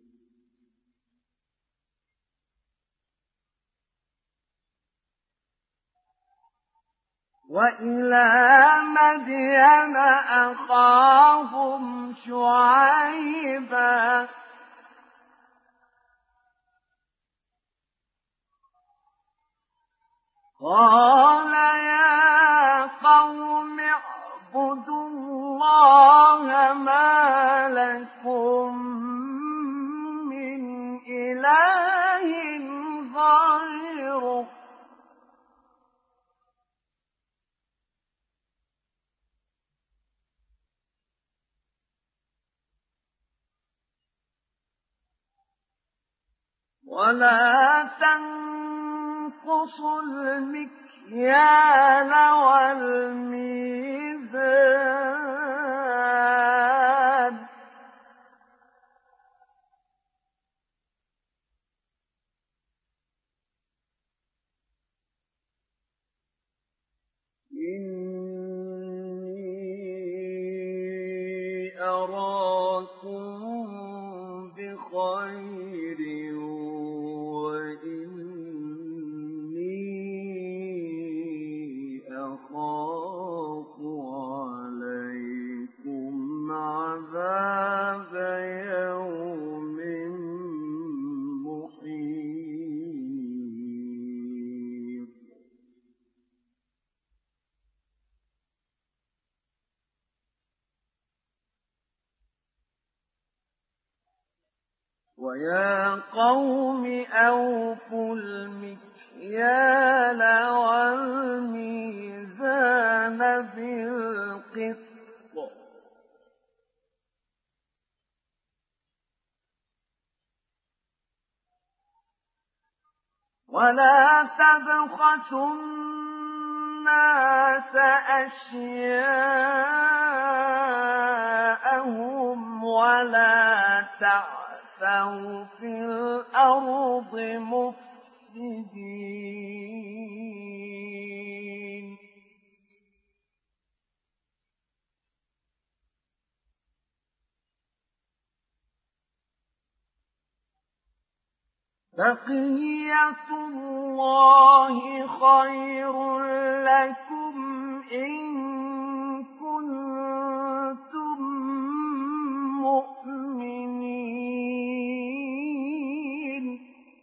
وَإِلَىٰ مَدْيَنَ أَخَاهُمْ شُعَيْبًا ۗ قَالَ يَا قَوْمِ اعْبُدُوا اللَّهَ مَا لَكُم مِّنْ إِلَٰهٍ غَيْرُهُ ۖ وَلَا تَنقُصُوا الْمِكْيَالَ وَالْمِيزَانَ ۚ إِنِّي أَرَاكُم بِخَيْرٍ وَإِنِّي أَخَافُ عَلَيْكُمْ عَذَابَ يَوْمٍ مُّحِيطٍ ويا قوم أوفوا المكيال والميزان بالقسط ولا تبخسوا الناس أشياءهم ولا تعثوا في الأرض مفسدين بقية الله خير لكم إن كنتم مؤمنين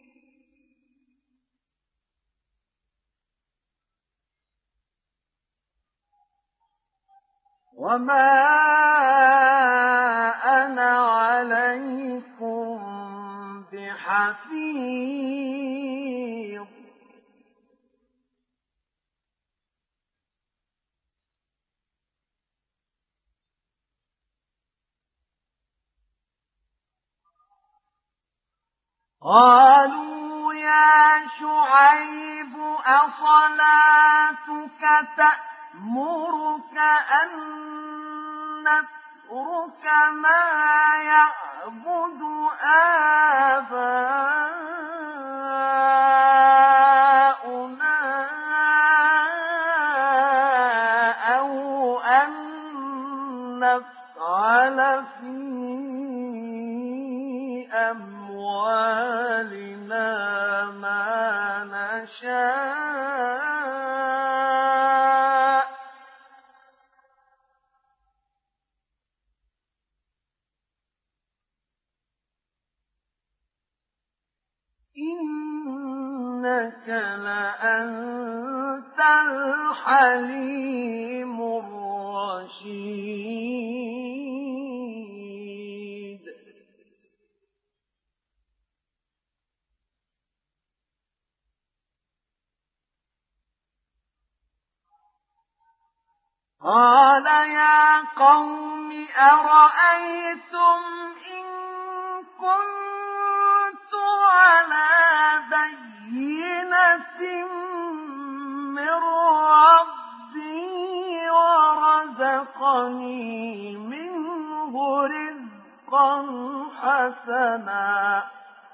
وما أنا عليكم بحفيظ قالوا يا شعيب أصلاتك تأمرك أن نترك ما يعبد آباؤنا أو أن نفعل في أموالنا ما نشاء إنك لأنت الحليم الرشيد قال يا قوم أرأيتم إن كنت على بينة من ربي ورزقني منه رزقا حسنا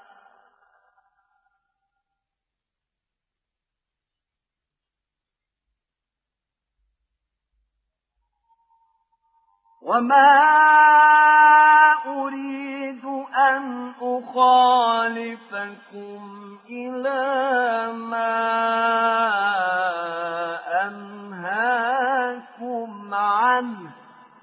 وما أريد أن أخالفكم إلى ما أنهاكم عنه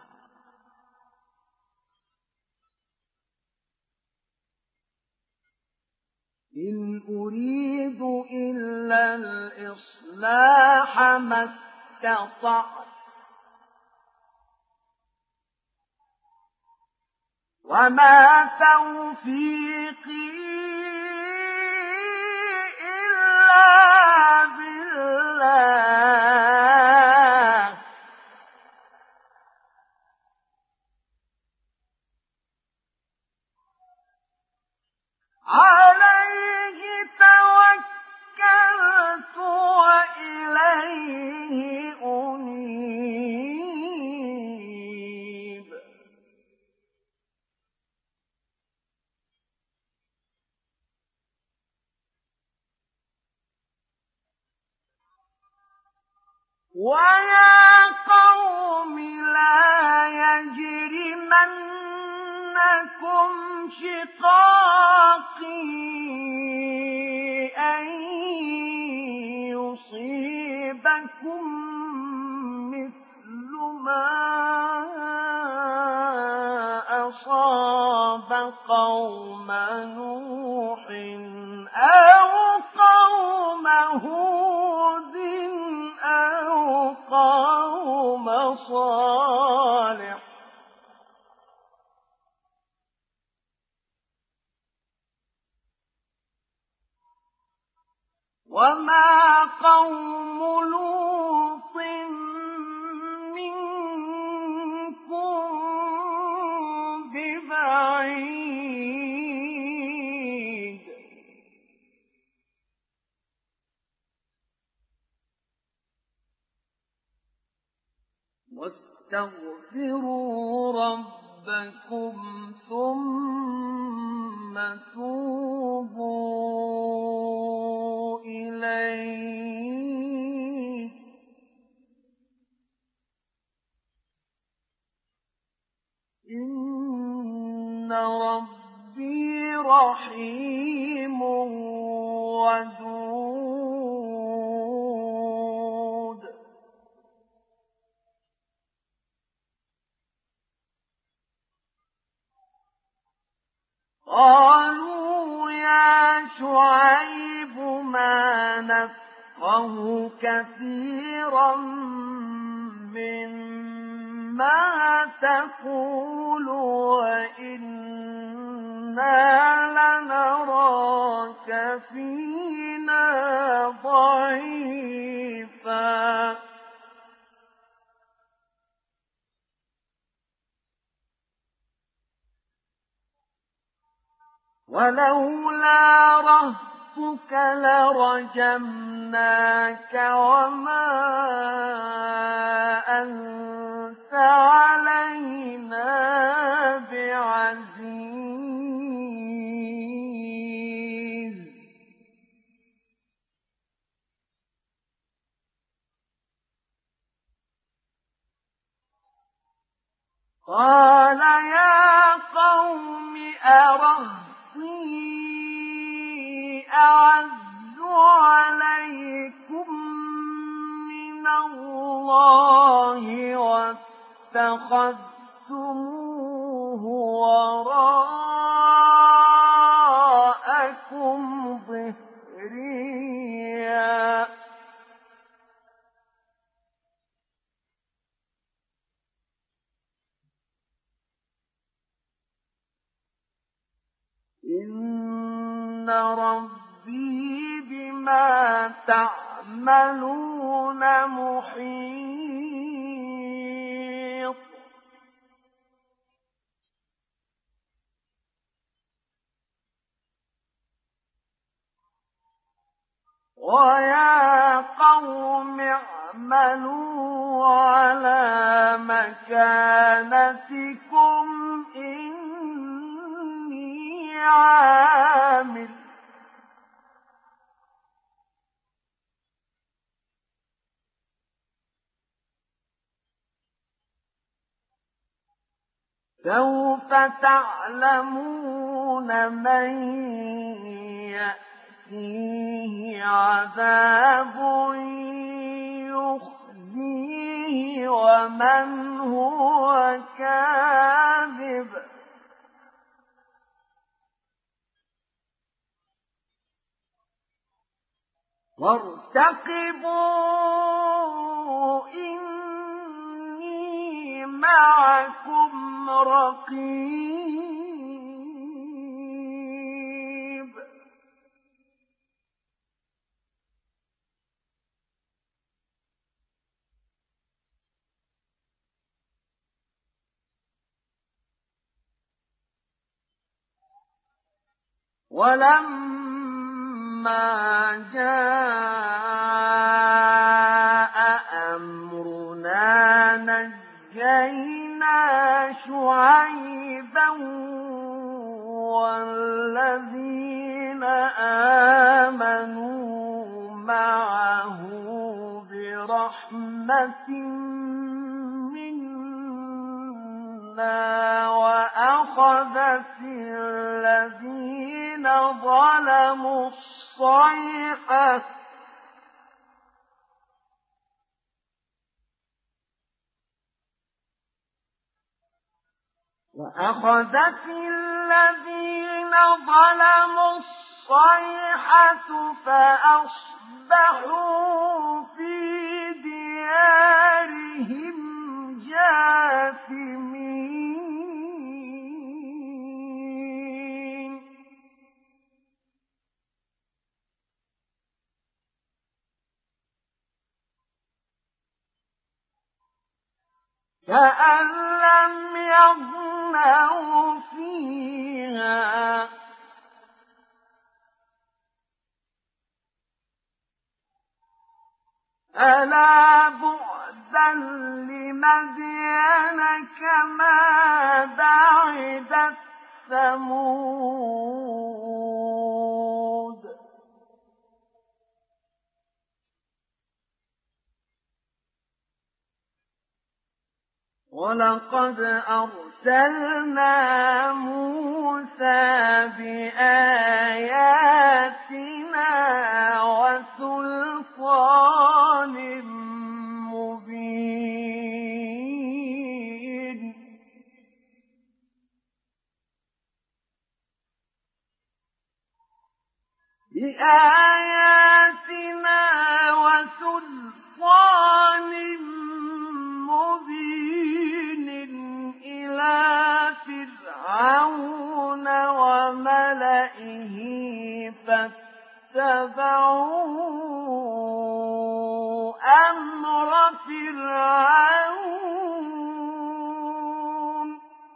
إن أريد إلا الإصلاح ما استطعت وما توفيقي إلا بالله عليه توكلت وإليه أنيب ويا قوم لا يجرمنكم شقاقي أن يصيبكم مثل ما أصاب قوم نوح أو قوم هود أو قوم صالح وما قوم لوط منكم ببعيد واستغفروا ربكم ثم توبوا إليه إن ربي رحيم ودود قالوا يا شعيب ما نفقه كثيرا مما تقول وإنا لنراك فينا ضعيفا ولولا رهطك لرجمناك وما أنت علينا بعزيز قال يا قوم أرهطي أعز عليكم من الله واتخذتموه وراءكم ظهريا إن ربي بما تعملون محيط ويا قوم اعملوا على مكانتكم إني عامل سوف تعلمون من يأتيه عذاب يخزيه ومن هو كاذب وارتقبوا إني معكم رقيب ولما جاء أمرنا نجينا شعيبا والذين آمنوا معه برحمة منا وأخذت الذين ظلموا الصيحة فأصبحوا في ديارهم جاثمين كأن لم يغنوا فيها ألا بعدا لمدين كما بعدت ثمود ولقد أرسلنا موسى بآياتنا وسلطان مبين بآياتنا وسلطان مبين إلى فرعون وملئه فاتبعوا أمر فرعون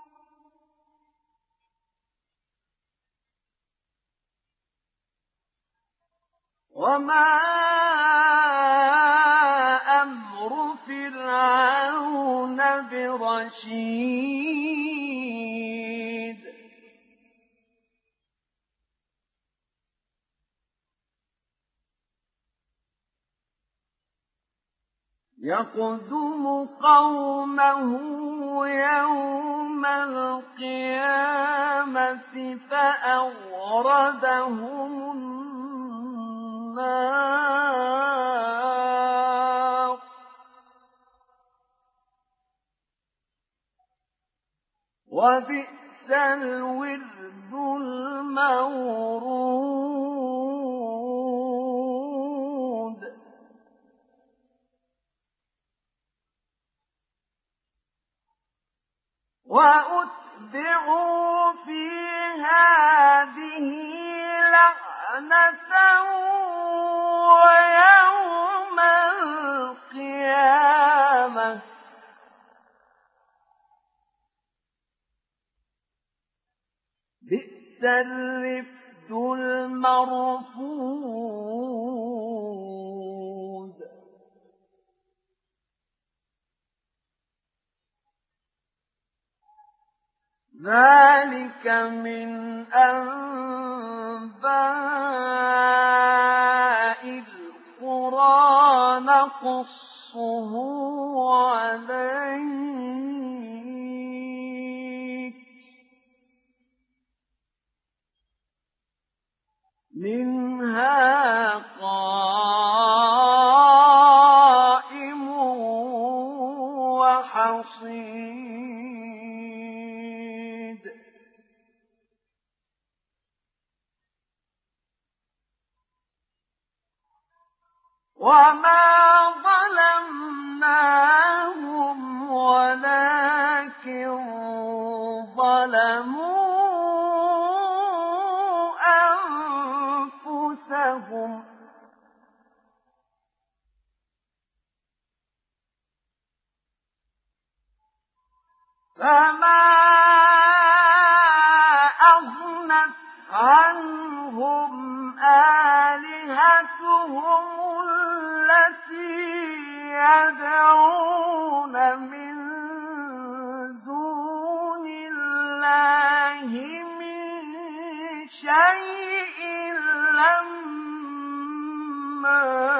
وما أمر فرعون برشيد يقدم قومه يوم القيامة فأوردهم النار وبئس الورد المورود وأتبعوا في هذه لعنة ويوم القيامة بئس الرفد المرفود ذلك من أنباء القرى نقصه عليك منها قائم وحصيد وما ظلمناهم ولكن ظلموا أنفسهم فما أغنت عنهم آلهتهم التي يدعون من دون الله من شيء لما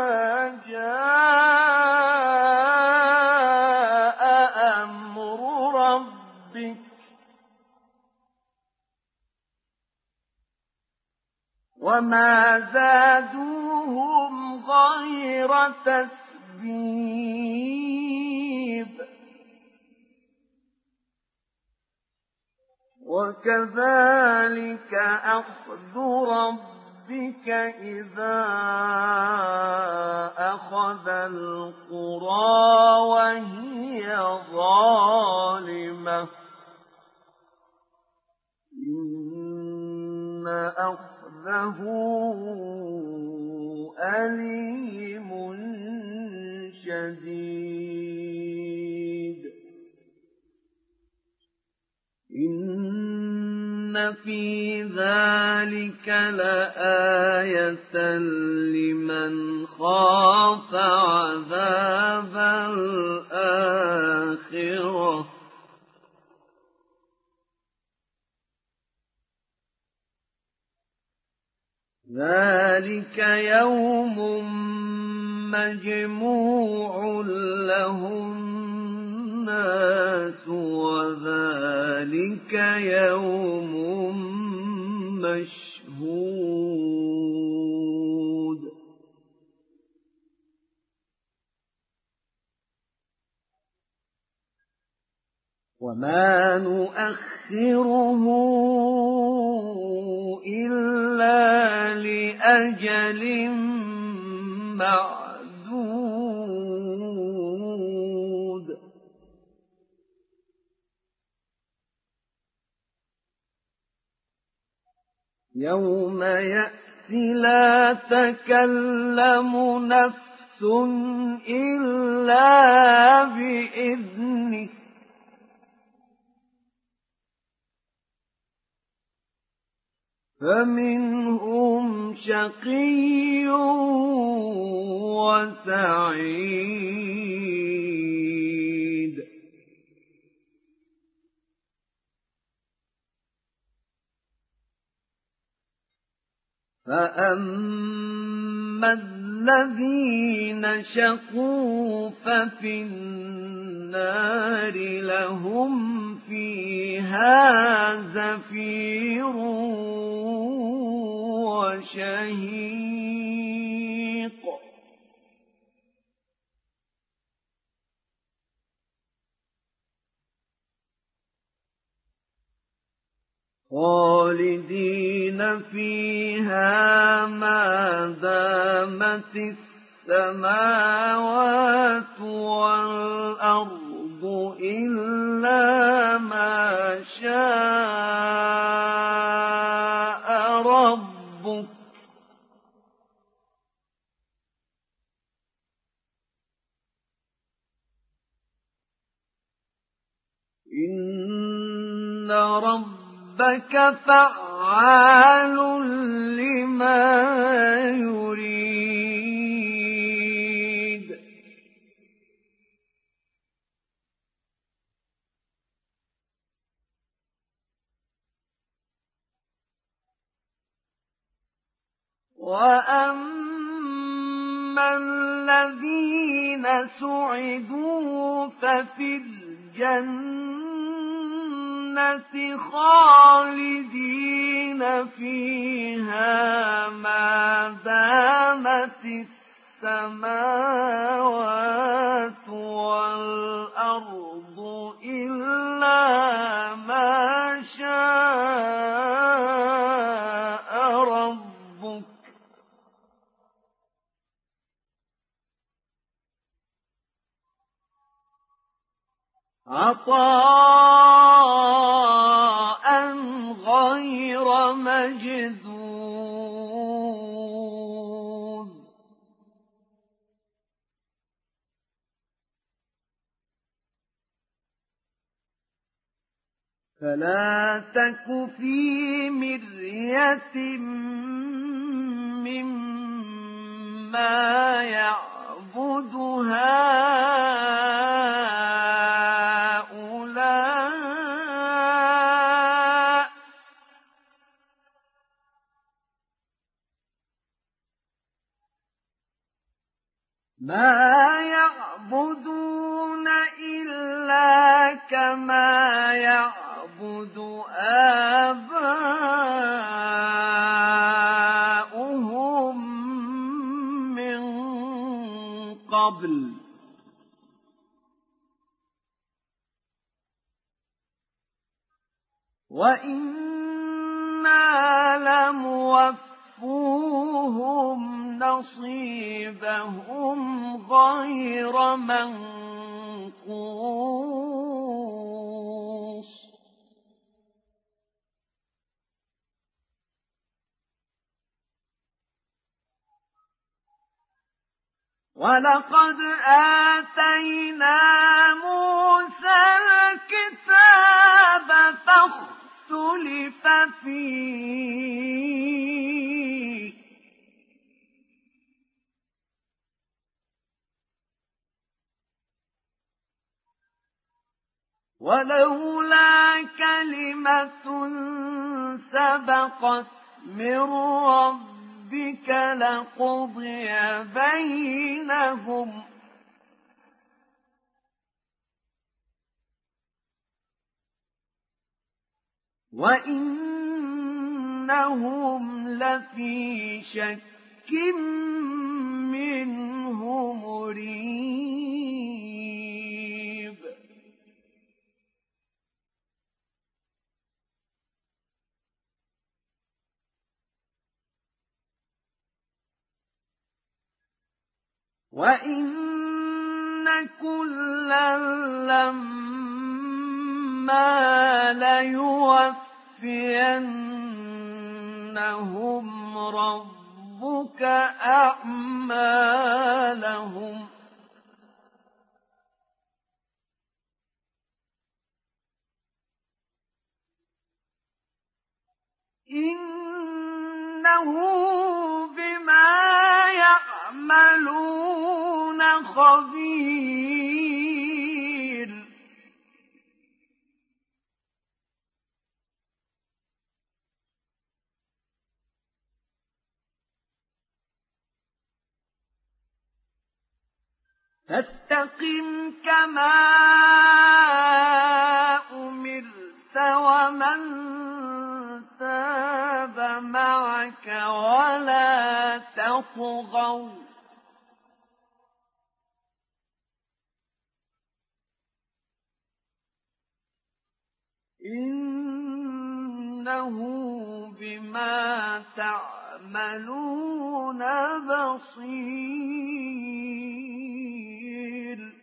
جاء أمر ربك وما زادوهم غير تتبيب وكذلك أخذ ربك إذا أخذ القرى وهي ظالمة إن أخذه أليم شديد إن في ذلك لآية لمن خاف عذاب الآخرة ذلك يوم مجموع له الناس وذلك يوم مشهود وما نؤخره إلا لأجل معدود يوم يأتي لا تكلم نفس إلا بإذنه فمنهم شقي وسعيد فأما الذين شقوا ففي النار لهم فيها زفير وشهيق خالدين فيها ما دامت السماوات والأرض إلا ما شاء ربك إن ربك فعال لما يريد وأما الذين سعدوا ففي الجنة خالدين فيها ما دامت السماوات والأرض إلا ما شاء ربك عطاء غير مجذوذ فلا تك في مرية مما يعبد هؤلاء ما يعبدون إلا كما يعبد آباؤهم من قبل وإنا لموفوهم نصيبهم غير منقوص ولقد آتينا موسى الكتاب فاختلف فيه ولولا كلمة سبقت من ربك لقضي بينهم وإنهم لفي شك منه مريب وإن كلا لما ليوفينهم ربك أعمالهم إنه بما يعملون خبير فاستقم كما أمرت ومن تاب معك ولا تطغوا إنه بما تعملون بصير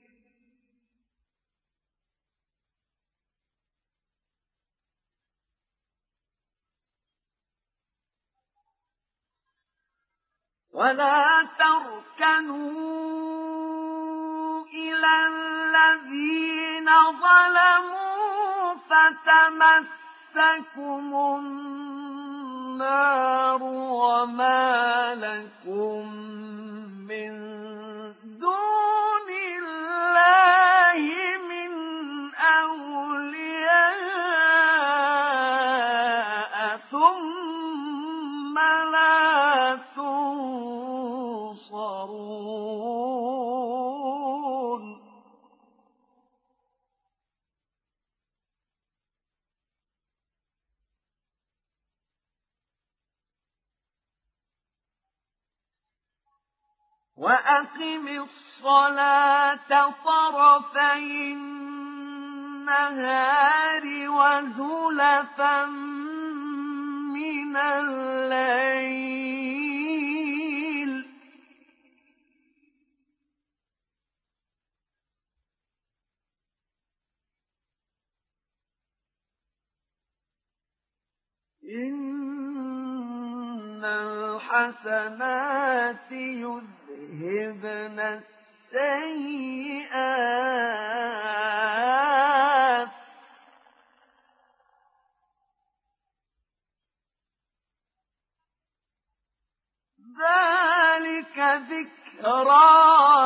ولا تركنوا إلى الذين ظلموا فتمسكم النار وما لكم من دون الله من أولياء ثم لا تنصرون وأقم الصلاة طرفي النهار وزلفا من الليل إن الحسنات يذهبن السيئات ذلك ذكرى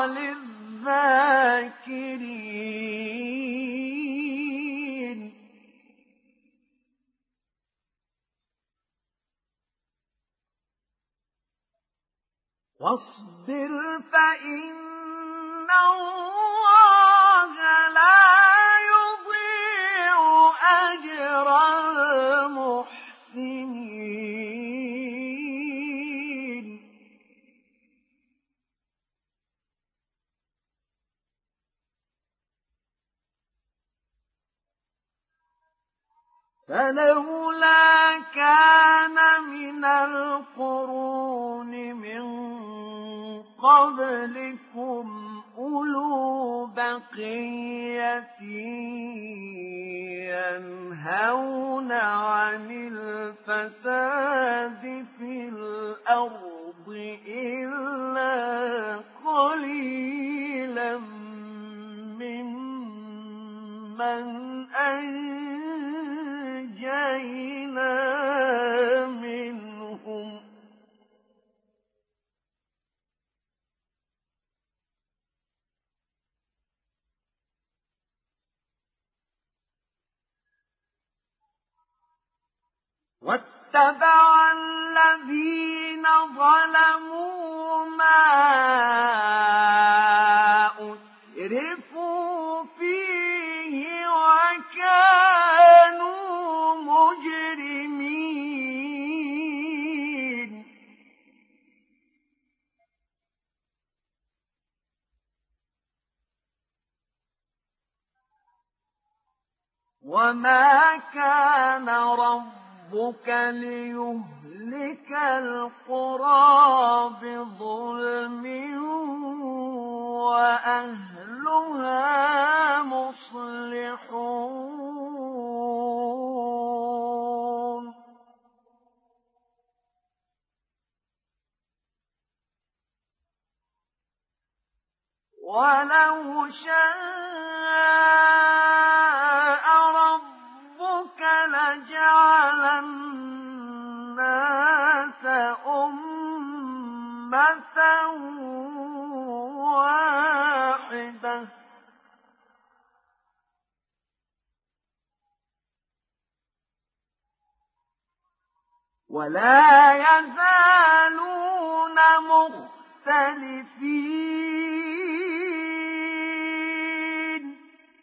للذاكرين واصبر فإن الله لا يضيع أجر المحسنين فلولا كان من القرون من قبلكم أولو بقية ينهون عن الفساد في الأرض إلا قليلا ممن أنجينا واتبع الذين ظلموا ما أترفوا فيه وكانوا مجرمين وما كان ربك ليهلك القرى بظلم وأهلها مصلحون ولو شاء ربك لجعل الناس أمة واحدة ولا يزالون مختلفين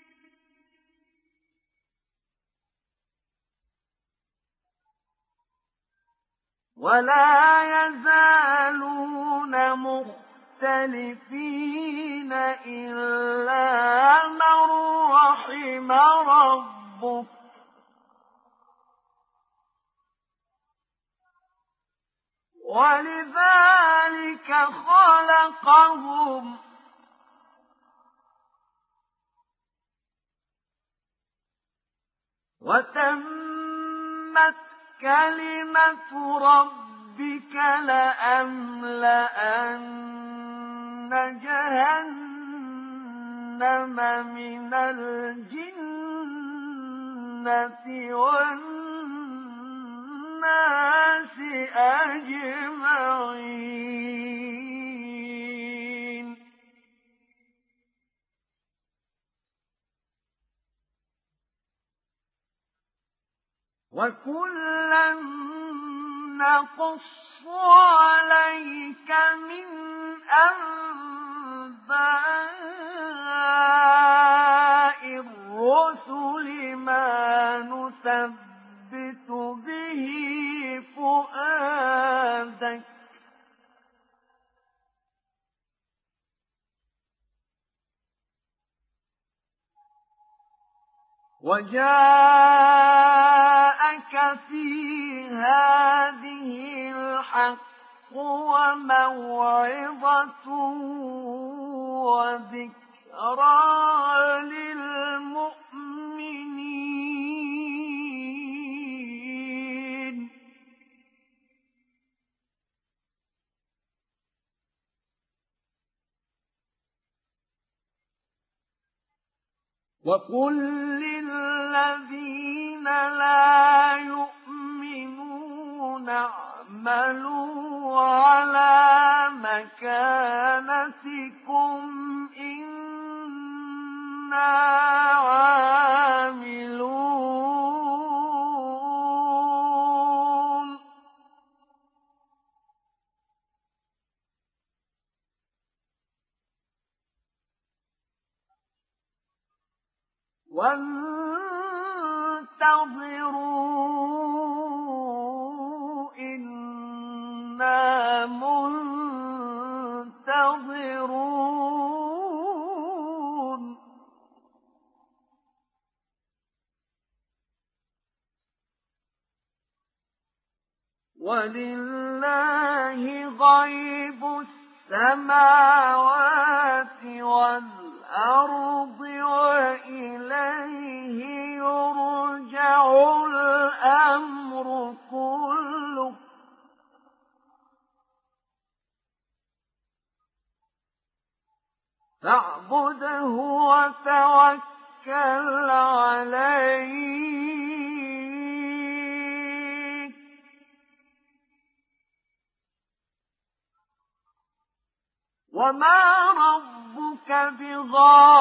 إلا من رحم ربك ولذلك خلقهم وتمت كلمة ربك لأملأن جهنم من الجنة والناس أجمعين وكلا نقص عليك من أنباء الرسل ما نثبت به فؤادك وجاءك في هذه الحق وموعظة وذكرى للمؤمنين وقل للذين لا يؤمنون اعملوا على مكانتكم إنا عاملون وانتظروا إنا منتظرون ولله غيب السماوات والأرض وإليه يرجع الأمر كله فاعبده وتوكل عليه وما ربك بغافل